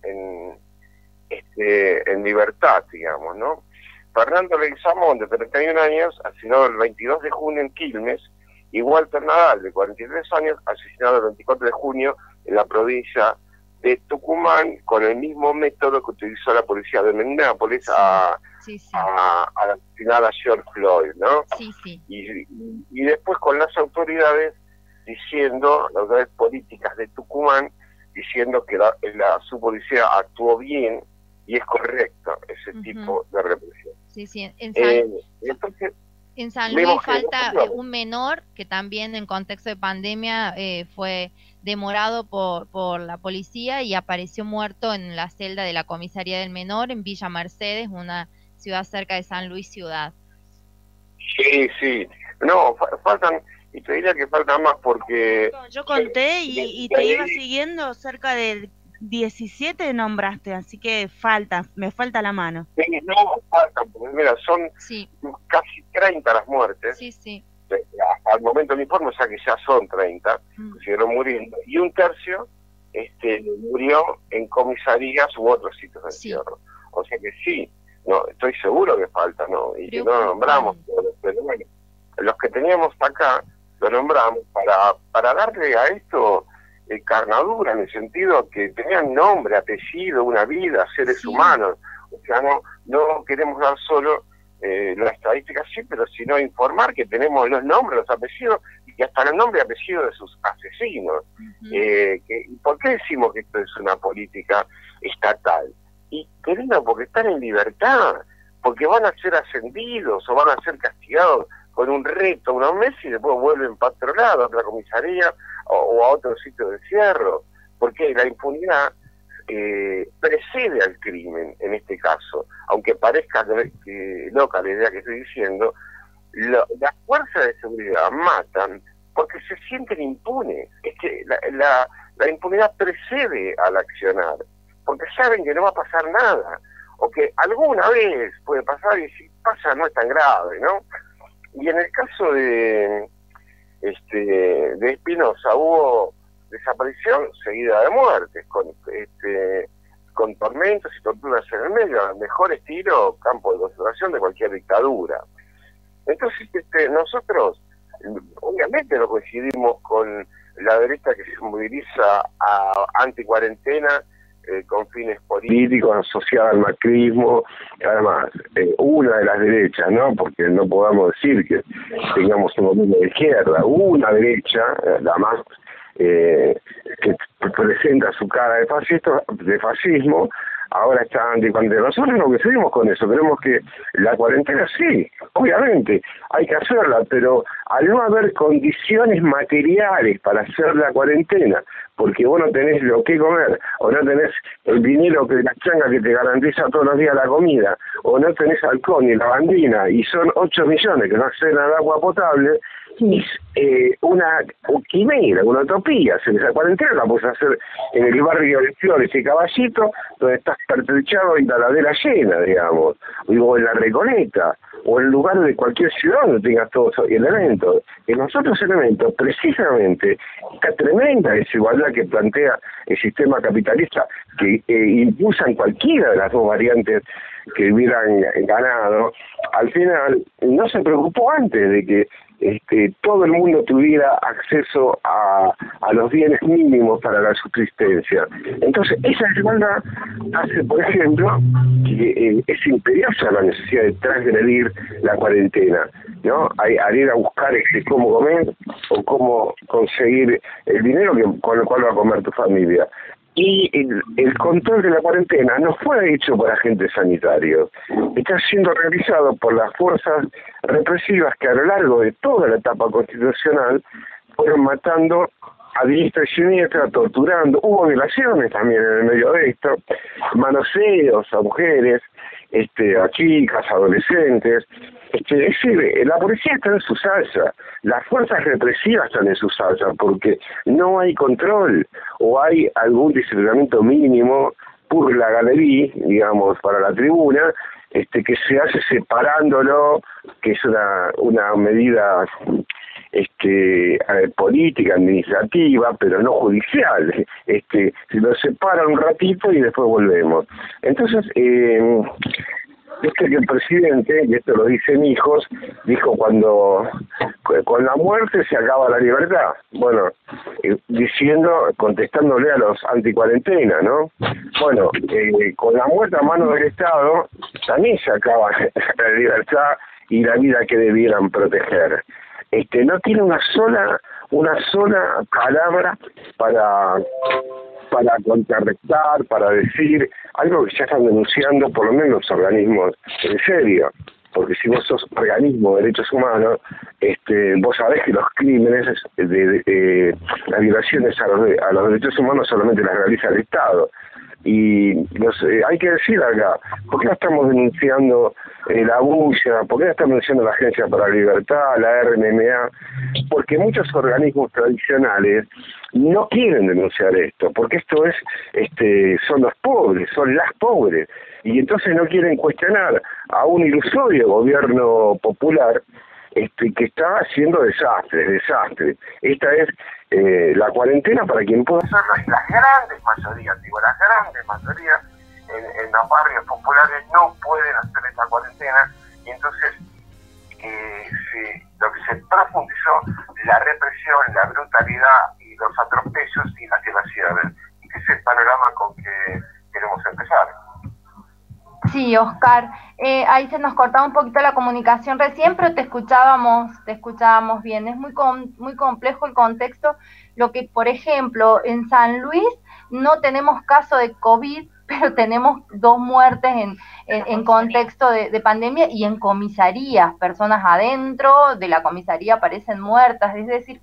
en libertad, digamos, ¿no? Fernando Leguizamón, de 31 años, asesinado el 22 de junio en Quilmes, y Walter Nadal, de 43 años, asesinado el 24 de junio en la provincia de Tucumán, con el mismo método que utilizó la policía de Minneapolis a la asesinada George Floyd, ¿no? Y después con las autoridades diciendo, las autoridades políticas de Tucumán, diciendo que su policía actuó bien y es correcto ese tipo de represión. En San Luis falta un menor que también en contexto de pandemia fue demorado por la policía y apareció muerto en la celda de la comisaría del menor en Villa Mercedes, una ciudad cerca de San Luis ciudad. Sí. No, faltan, y te diría que faltan más porque... Yo conté y te iba siguiendo, cerca de 17 nombraste, así que me falta la mano. No, faltan, porque mira, son casi 30 las muertes. Al momento del informe, o sea que ya son 30, siguieron muriendo, y un tercio murió en comisarías u otros sitios de encierro. O sea que no, estoy seguro que falta, ¿no? Y que no lo nombramos, pero bueno, los que teníamos acá lo nombramos para darle a esto carnadura, en el sentido que tenían nombre, apellido, una vida, seres humanos. O sea, no queremos dar solo las estadísticas, pero sino informar que tenemos los nombres, los apellidos, y hasta el nombre y apellido de sus asesinos. ¿Por qué decimos que esto es una política estatal? Y querido, porque están en libertad, porque van a ser ascendidos o van a ser castigados con un reto unos meses y después vuelven para otro lado, a otra comisaría o a otro sitio de encierro, porque la impunidad precede al crimen en este caso, aunque parezca loca la idea que estoy diciendo. Las fuerzas de seguridad matan porque se sienten impunes. Es que la impunidad precede al accionar, porque saben que no va a pasar nada, o que alguna vez puede pasar, y si pasa no es tan grave, ¿no? Y en el caso de Espinosa hubo desaparición seguida de muertes, con tormentos y torturas en el medio, al mejor estilo campo de concentración de cualquier dictadura. Entonces nosotros obviamente no coincidimos con la derecha que se moviliza a anticuarentena con fines políticos, asociada al macrismo, además, una de las derechas, ¿no? Porque no podamos decir que tengamos un gobierno de izquierda, una derecha, la más que presenta su cara de fascismo, ahora está anticuarentena. Nosotros no coincidimos con eso, creemos que la cuarentena sí, obviamente, hay que hacerla, pero al no haber condiciones materiales para hacer la cuarentena, porque vos no tenés lo que comer, o no tenés el dinero que la changa que te garantiza todos los días la comida, o no tenés alcohol ni lavandina, y son 8 millones que no acceden al agua potable, es una quimera, una utopía. Esa cuarentena la puedes hacer en el barrio de Flores y Caballito, donde estás pertrechado y taladera llena, digamos, o en la Recoleta, o en lugar de cualquier ciudad donde tengas todos esos elementos. En los otros elementos, precisamente, esta tremenda desigualdad que plantea el sistema capitalista, que impulsan cualquiera de las dos variantes que hubieran ganado, al final no se preocupó antes de que todo el mundo tuviera acceso a los bienes mínimos para la subsistencia. Entonces, esa desigualdad hace, por ejemplo, que es imperiosa la necesidad de transgredir la cuarentena, ¿no? Al ir a buscar cómo comer o cómo conseguir el dinero con el cual va a comer tu familia. Y el control de la cuarentena no fue hecho por agentes sanitarios, está siendo realizado por las fuerzas represivas que a lo largo de toda la etapa constitucional fueron matando a diestra y siniestra, torturando. Hubo violaciones también en el medio de esto, manoseos a mujeres, a chicas, adolescentes. La policía está en su salsa, las fuerzas represivas están en su salsa, porque no hay control o hay algún disciplinamiento mínimo por la galería, digamos, para la tribuna, que se hace separándolo, que es una medida política, administrativa, pero no judicial. Se lo separa un ratito y después volvemos. Entonces, que el presidente, y esto lo dicen hijos, dijo cuando con la muerte se acaba la libertad. Bueno, contestándole a los anticuarentena, ¿no? Bueno, con la muerte a mano del Estado también se acaba la libertad y la vida que debieran proteger. No tiene una sola palabra para contrarrestar, para decir algo que ya están denunciando por lo menos los organismos en serio, porque si vos sos organismo de derechos humanos, vos sabés que los crímenes, las violaciones a los derechos humanos solamente las realiza el Estado. Y hay que decir acá, ¿por qué no estamos denunciando la bulla? ¿Por qué no estamos denunciando la Agencia para la Libertad, la RNMA? Porque muchos organismos tradicionales no quieren denunciar esto, porque esto son los pobres, son las pobres, y entonces no quieren cuestionar a un ilusorio gobierno popular que está haciendo desastre. Esta es la cuarentena para quien pueda hacerlo, y las grandes mayorías en los barrios populares no pueden hacer esta cuarentena, y entonces lo que se profundizó, la represión, la brutalidad y los atropellos y las violaciones, y que es el panorama con que queremos empezar. Sí, Oscar, ahí se nos cortaba un poquito la comunicación recién, pero te escuchábamos bien. Es muy complejo el contexto. Lo que, por ejemplo, en San Luis no tenemos caso de COVID, pero tenemos 2 muertes en contexto de pandemia, y en comisarías, personas adentro de la comisaría aparecen muertas. Es decir,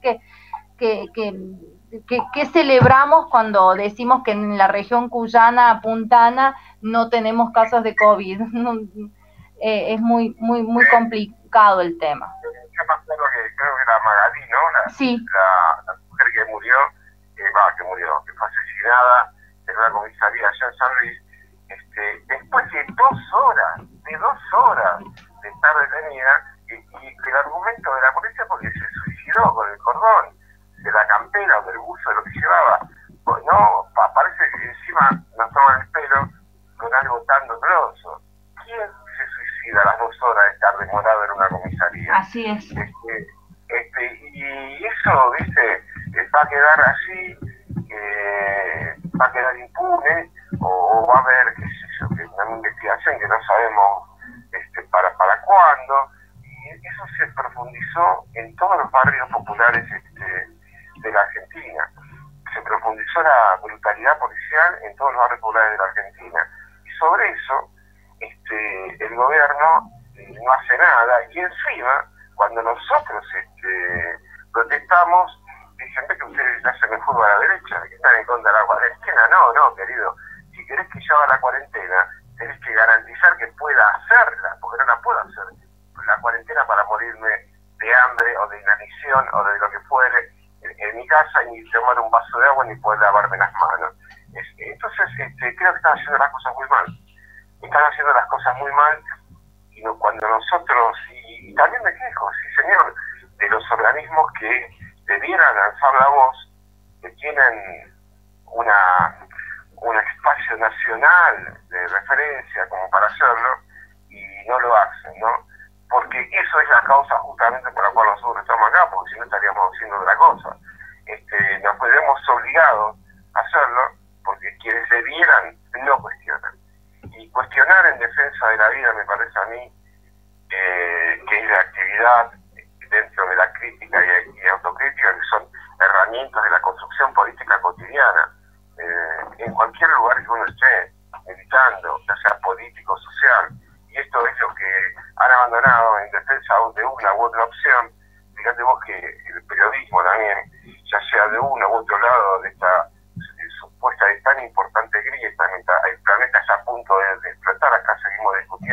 ¿qué celebramos cuando decimos que en la región cuyana, puntana, no tenemos casos de COVID? Es muy complicado el tema. Yo me acuerdo que creo que era Magalí, ¿no? La mujer que murió, que fue asesinada en una comisaría allá en San Luis, después de 2 horas de estar detenida, y el argumento de la policía, porque se suicidó con el cordón de la campera o del buzo, de lo que llevaba, pues no, parece que encima nos toman el pelo con algo tan doloroso. ¿Quién se suicida a las 2 horas de estar demorado en una comisaría? Así es. Y eso, ¿viste? Va a quedar así, va a quedar impune, o va a haber, qué sé yo, una investigación que no sabemos para cuándo, y eso se profundizó en todos los barrios populares de la Argentina. Se profundizó la brutalidad policial en todos los barrios populares de la Argentina, y sobre eso el gobierno no hace nada, y encima cuando nosotros protestamos, dicen que ustedes hacen el fútbol a la derecha, que están en contra de la cuarentena. No, querido, si querés que yo haga la cuarentena, tenés que garantizar que pueda hacerla, porque no la puedo hacer la cuarentena para morirme de hambre o de inanición o de lo que fuere en mi casa, y ni tomar un vaso de agua ni poder lavarme las manos. Entonces creo que están haciendo las cosas muy mal. Y cuando nosotros, y también me quejo, sí señor, de los organismos que debieran alzar la voz, que tienen un espacio nacional de referencia como para hacerlo, y no lo hacen, ¿no? Porque eso es la causa justamente por la cual nosotros estamos acá, porque si no estaríamos haciendo otra cosa. Nos vemos obligados a hacerlo, porque quienes debieran no cuestionan. Y cuestionar en defensa de la vida me parece a mí que es la actividad dentro de la crítica y autocrítica, que son herramientas de la construcción política cotidiana, en cualquier lugar que uno esté militando, ya sea político o social. Y esto es lo que han abandonado en defensa de una u otra opción. Fíjate vos que el periodismo también, ya sea de uno u otro lado de esta supuesta y tan importante grieta, el planeta está a punto de explotar. Acá seguimos discutiendo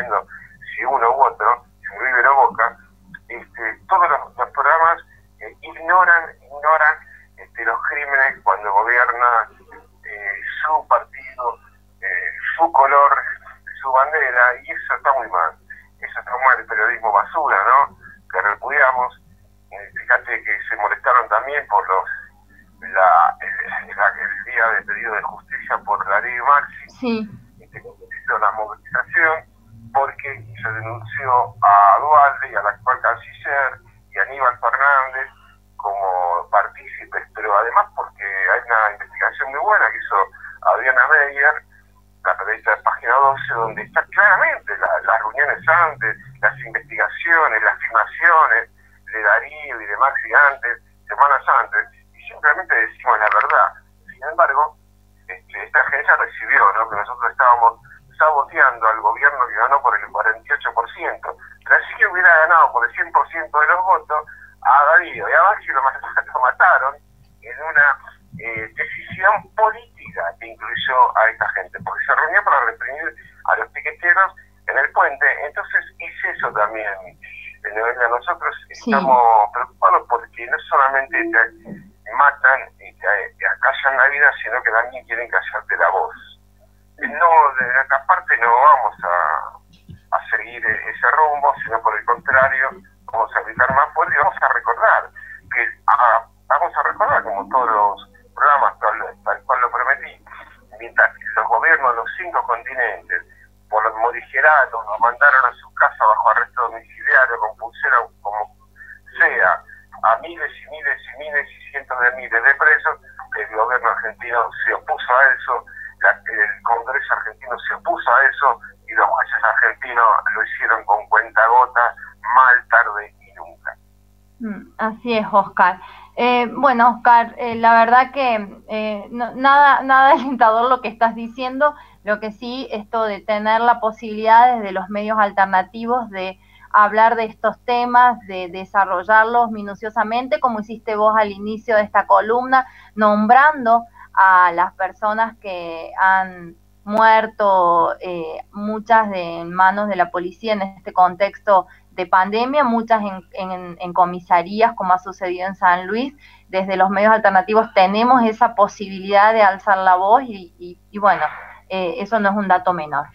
basura, ¿no? Que repudiamos. Fíjate que se molestaron también por el día de pedido de justicia por la ley Maxi. Sí. Hizo la movilización porque se denunció a Dualde y al actual canciller y a Aníbal Fernández como partícipes, pero además porque hay una investigación muy buena que hizo Adriana Meyer, la periodista de Página 12, donde está claramente las reuniones antes, las investigaciones, las filmaciones de Darío y de Maxi antes, semanas antes, y simplemente decimos la verdad. Sin embargo, esta agencia recibió, ¿no?, que nosotros estábamos saboteando al gobierno que ganó por el 48%, pero así que hubiera ganado por el 100% de los votos, a Darío y a Maxi lo mataron en una decisión política que incluyó a esta gente, porque se reunió para reprimir a los piqueteros en el puente. Entonces es eso también, nosotros estamos preocupados porque no solamente te matan y te acallan la vida, sino que también quieren callarte la voz. No, de esta parte no vamos a seguir ese rumbo, sino por el contrario, vamos a gritar más fuerte y vamos a recordar como todos los programas, tal cual lo prometí, mientras que los gobiernos de los 5 continentes, por los morigeratos, nos mandaron a su casa bajo arresto domiciliario, con pulsera, como sea, a miles y miles y miles y cientos de miles de presos. El gobierno argentino se opuso a eso, el Congreso argentino se opuso a eso, y los jueces argentinos lo hicieron con cuentagotas, mal, tarde y nunca. Así es, Oscar. Bueno, Oscar, la verdad que nada alentador lo que estás diciendo. Lo que sí, esto de tener la posibilidad desde los medios alternativos de hablar de estos temas, de desarrollarlos minuciosamente, como hiciste vos al inicio de esta columna, nombrando a las personas que han muerto, muchas en manos de la policía en este contexto de pandemia, muchas en comisarías, como ha sucedido en San Luis. Desde los medios alternativos tenemos esa posibilidad de alzar la voz y bueno, eso no es un dato menor.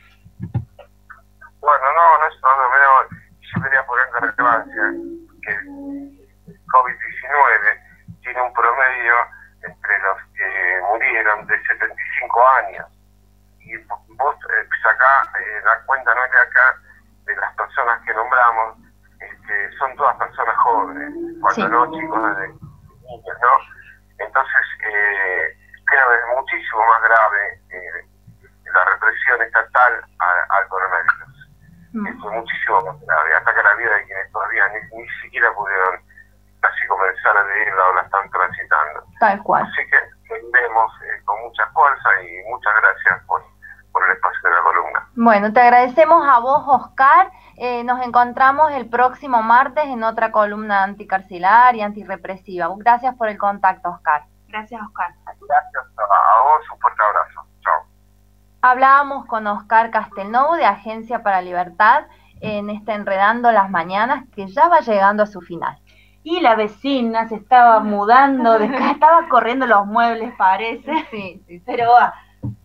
Bueno, no es un dato menor. Yo quería poner en relevancia que el COVID-19 tiene un promedio entre los que murieron de 75 años. Y vos sacá la cuenta, no es de acá, de las personas que nombramos, son todas personas jóvenes, cuando no chicos de niños, ¿no? Entonces, creo que es muchísimo más grave la represión estatal al coronavirus. Es muchísimo más grave, ataca la vida de quienes todavía ni siquiera pudieron casi comenzar a vivirla o la están transitando. Tal cual. Así que vemos con mucha fuerza y muchas gracias por el espacio de la columna. Bueno, te agradecemos a vos, Oscar. Nos encontramos el próximo martes en otra columna anticarcelar y antirrepresiva. Gracias por el contacto, Oscar. Gracias, Oscar. Gracias a vos, un fuerte abrazo. Chao. Hablábamos con Oscar Castelnuovo de Agencia para Libertad en Enredando las Mañanas, que ya va llegando a su final. Y la vecina se estaba mudando, estaba corriendo los muebles, parece. Sí. Pero va.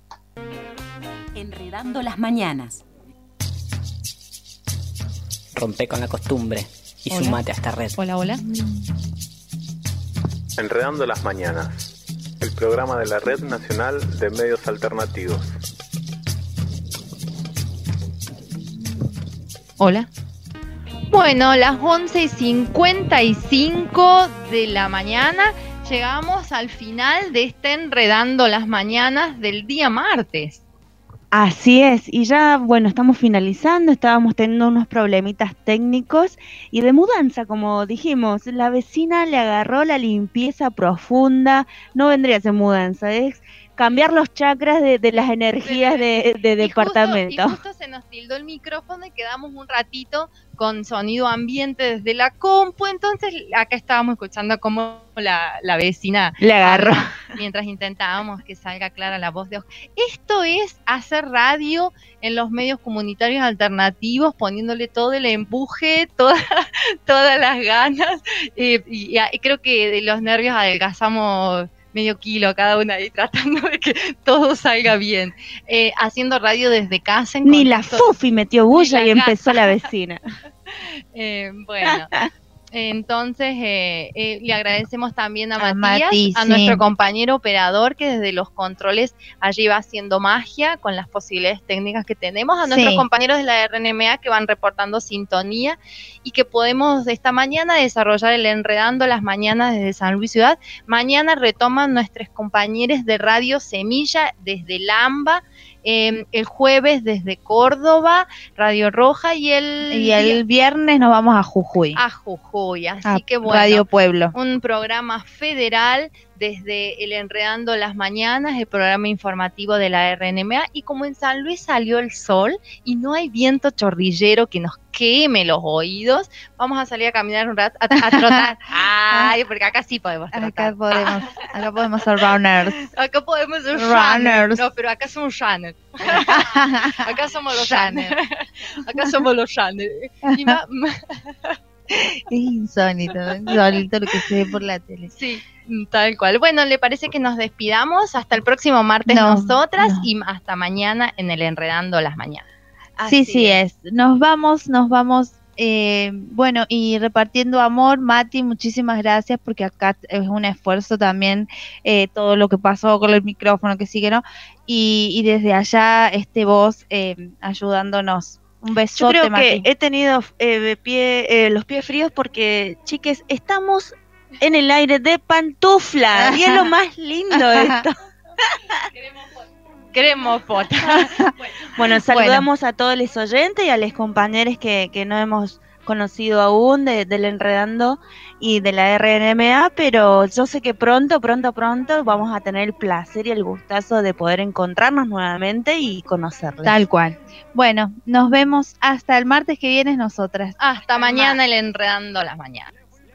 Enredando las Mañanas. Rompe con la costumbre y sumate a esta red. Hola. Enredando las Mañanas, el programa de la Red Nacional de Medios Alternativos. Hola. Bueno, las 11:55 de la mañana llegamos al final de Enredando las Mañanas del día martes. Así es, y ya, bueno, estamos finalizando, estábamos teniendo unos problemitas técnicos y de mudanza, como dijimos, la vecina le agarró la limpieza profunda, no vendría a ser mudanza, es cambiar los chakras de las energías de departamento. Y justo se nos tildó el micrófono y quedamos un ratito con sonido ambiente desde la compu, entonces acá estábamos escuchando cómo la vecina le agarró mientras intentábamos que salga clara la voz de Oscar. Esto es hacer radio en los medios comunitarios alternativos, poniéndole todo el empuje, todas las ganas, y creo que de los nervios adelgazamos medio kilo cada una ahí, tratando de que todo salga bien. Haciendo radio desde casa. Ni la Fufi metió bulla y empezó la vecina. Bueno, entonces le agradecemos también a Matías, a nuestro compañero operador que desde los controles allí va haciendo magia con las posibilidades técnicas que tenemos, a nuestros compañeros de la RNMA que van reportando sintonía y que podemos esta mañana desarrollar el Enredando las Mañanas desde San Luis Ciudad. Mañana retoman nuestros compañeros de Radio Semilla desde Lamba, el jueves desde Córdoba, Radio Roja, y el viernes nos vamos a Jujuy. Así que bueno, Radio Pueblo. Un programa federal desde el Enredando las Mañanas, el programa informativo de la RNMA, y como en San Luis salió el sol y no hay viento chorrillero que nos queme los oídos, vamos a salir a caminar un rato, a trotar. Ay, porque acá sí podemos trotar. Acá podemos ser runners. Acá podemos ser runners. No, pero acá somos runners. Acá somos los runners. Acá somos los runners. Es insólito lo que se ve por la tele. Sí, tal cual. Bueno, ¿le parece que nos despidamos? Hasta el próximo martes nosotras y hasta mañana en el Enredando las Mañanas. Sí es. Nos vamos. Bueno, y repartiendo amor, Mati, muchísimas gracias, porque acá es un esfuerzo también todo lo que pasó con el micrófono, que sigue, ¿no? Y desde allá, vos ayudándonos. Un besote, Yo creo Mati. que he tenido los pies fríos porque, chiques, estamos en el aire de pantufla y es lo más lindo esto. Queremos foto. Bueno, saludamos a todos los oyentes y a los compañeros que no hemos conocido aún del Enredando y de la RNMA, pero yo sé que pronto vamos a tener el placer y el gustazo de poder encontrarnos nuevamente y conocerles. Tal cual. Bueno, nos vemos hasta el martes que viene nosotras. Hasta mañana el Enredando las Mañanas.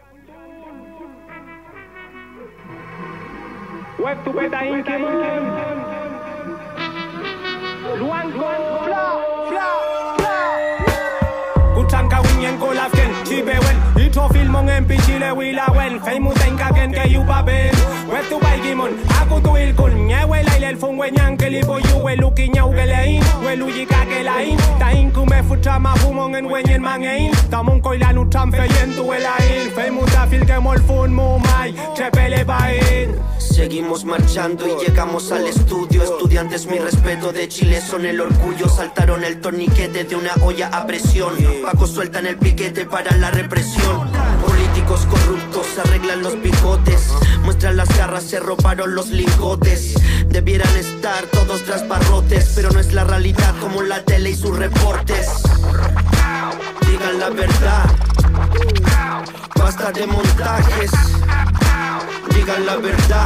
Kawin ko la ken chibe wen ito filmong empichile wila wen famous enka ken ke you baben wet to bay gimon aku to il kun nya we la el fun wen yang ke li bo you we luki nya u gelein we lu yi ka ke lain ta in ku me futa ma fumong en wen yen mangein ta mon ko la nu tam fe yen tu we lain famous a fil ke mol fun mo mai chepele bain. Seguimos marchando y llegamos al estudio. Estudiantes, mi respeto, de Chile son el orgullo. Saltaron el torniquete de una olla a presión. Paco sueltan el piquete para la represión. Políticos corruptos arreglan los bigotes. Muestran las garras, se robaron los lingotes. Debieran estar todos tras barrotes, pero no es la realidad como la tele y sus reportes. Digan la verdad, basta de montajes. Digan la verdad,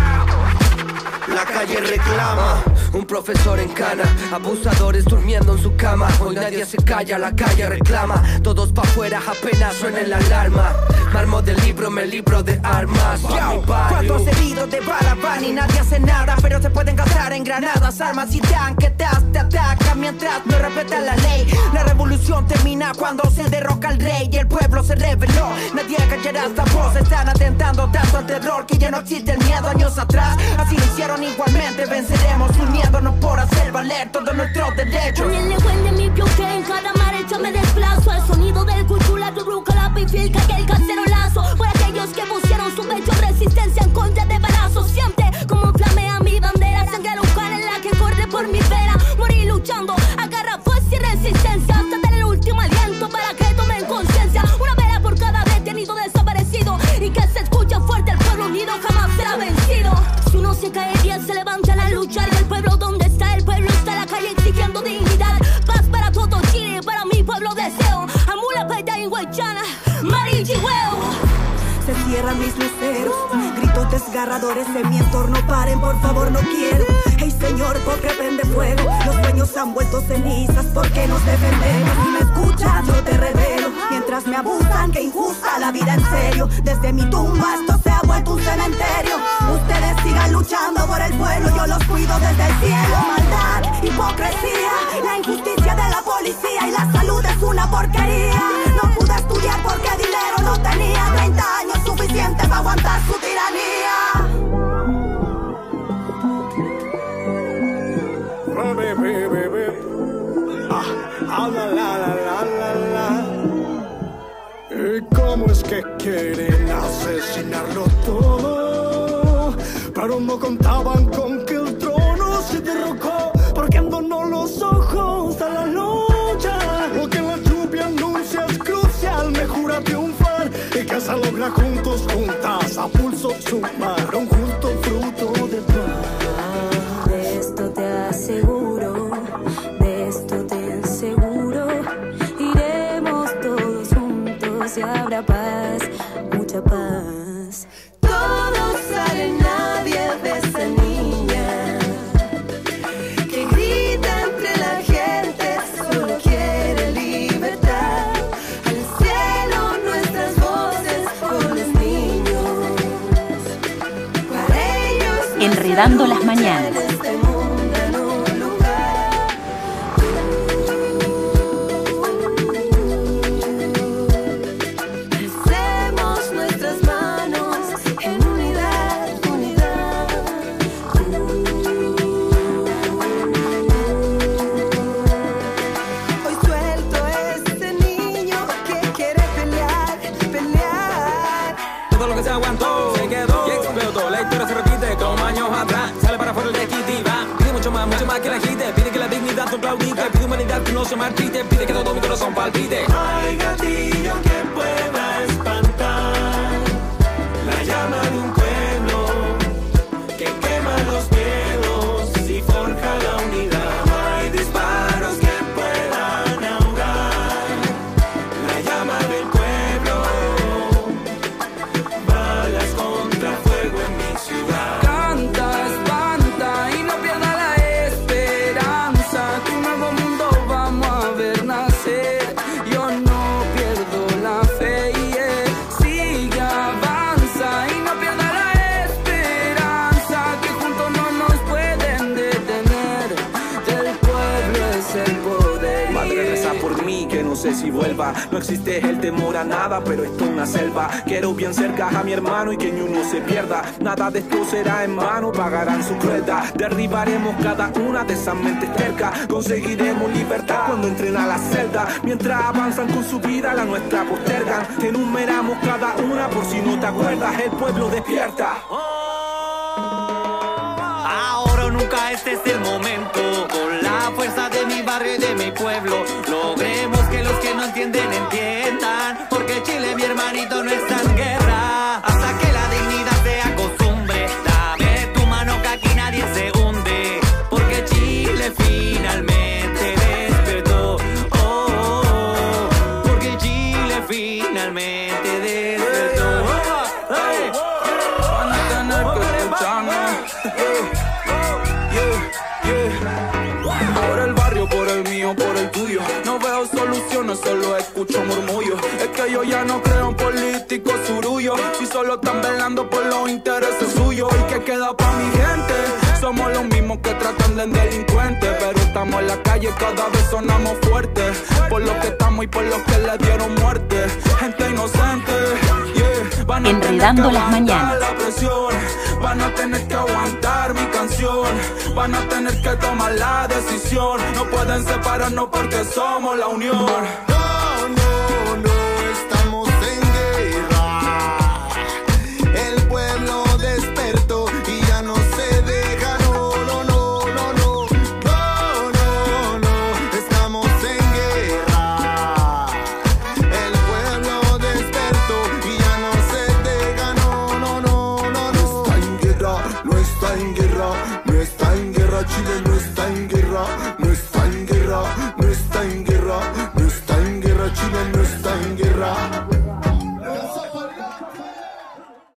la calle reclama. Un profesor en cana, abusadores durmiendo en su cama. Hoy nadie se calla, la calle reclama. Todos pa' afuera apenas suena la alarma. Marmo del libro, me libro de armas. ¿Cuántos heridos de bala van y nadie hace nada? Pero se pueden gastar en granadas, armas y tanquetas. Te atacan mientras no respetan la ley. La revolución termina cuando se derroca al rey y el pueblo se rebeló. Nadie callará esta voz, están atentando tanto al terror que ya no existe el miedo años atrás. Así lo hicieron igualmente, venceremos uniéndonos por hacer valer todos nuestros derechos. Con el legüen de mi bloque en cada marcha me desplazo. El sonido del cultura, tu bruca, la pifilca y el cacerolazo. Por aquellos que pusieron su pecho resistencia en contra de balazos. Siente como flamea mi bandera, sangre local en la que corre por mi vera. Morir luchando, agarra fuerza y resistencia hasta tener el último aliento para que tomen conciencia. Una vela por cada detenido desaparecido y que se escuche fuerte, el pueblo unido jamás será vencido. Si uno se caería, se levanta la lucha. Y el pueblo, ¿dónde está? El pueblo está en la calle exigiendo dignidad. Paz para todo Chile, para mi pueblo deseo. Amula, Paita y Huaychana, Marichihueo. Se cierran mis luceros, gritos desgarradores en mi entorno. Paren, por favor, no quiero. Hey Señor, ¿por qué prende fuego? Los sueños han vuelto cenizas, ¿por qué nos defendemos? Si me escuchas, yo te revelo. Mientras me abusan, que injusta la vida en serio. Desde mi tumba esto se ha vuelto un cementerio. Ustedes sigan luchando por el pueblo, yo los cuido desde el cielo. Maldad, hipocresía, la injusticia de la policía y la salud es una porquería. No pude estudiar porque dinero no tenía. 30 años suficiente para aguantar su tiranía. La la la la la la. ¿Cómo es que quieren asesinarlo todo? Pero no contaban con que el trono se derrocó, porque donó los ojos a la lucha. Lo que la lluvia anuncia es crucial, me jura triunfar y que se logra juntos, juntas, a pulso sumar un justo fruto de paz. De esto te aseguro, de esto te aseguro, iremos todos juntos y habrá paz, mucha paz. Todos salen, nadie ve esa niña que grita entre la gente, solo quiere libertad. Al cielo nuestras voces con los niños, para ellos Enredando las mañanas. Que la agite, pide que la dignidad no claudique, pide humanidad que no se marchite, pide que todo mi corazón palpite. Hay gatillo que pueda espantar la llama de un pueblo que quema los miedos y forja la unidad. Hay disparos que puedan ahogar la llama del pueblo, balas contra fuego en mi ciudad. Canta, espanta y no pierda la esperanza, que un nuevo mundo vamos a ver nacer. Yo no pierdo la fe, sigue, avanza y no pierda la esperanza, que juntos no nos pueden detener. Del pueblo es el poder. Madre, reza por mí, que no sé si vuelva. No existe el temor a nada, pero esto es una selva. Quiero bien cerca a mi hermano y que ni uno se pierda. Nada de esto será en vano, pagarán su crueldad. Derribaremos cada una de esas mentes tercas. Conseguiremos libertad cuando entren a la celda. Mientras avanzan con su vida, la nuestra postergan. Enumeramos cada una por si no te acuerdas. El pueblo despierta. Ahora o nunca, este es el momento. Con la fuerza de mi barrio y de mi pueblo, logremos que los que no entienden entiendan. Porque Chile, mi hermanito, no está en guerra. Hasta que la dignidad sea costumbre, dame tu mano que aquí nadie se hunde. Porque Chile finalmente despertó. Porque Chile finalmente despertó. Van a tener que escucharnos. Por el barrio, por el mío, por el tuyo. No veo soluciones, solo escucho murmullos. Es que yo ya no creo en políticos surullos. Si solo están velando por los intereses suyos. ¿Y qué queda pa' mi gente? Somos los mismos que tratan de delincuentes, pero estamos en la calle, cada vez sonamos fuertes. Por los que estamos y por los que le dieron muerte. Gente inocente, yeah. Van a Enredando las mañanas. La presión. Van a tener que aguantar mi canción. Van a tener que tomar la decisión. No pueden separarnos porque somos la unión. No, no, no estamos en guerra. El pueblo despertó y ya no se deja. No, no, no, no, no. No, no, no estamos en guerra. El pueblo despertó y ya no se deja. No, no, no, no, no. Está en guerra, no está en guerra. No está en guerra, Chile no está en guerra. No está en guerra, no está en guerra. No está en guerra, Chile no está en guerra.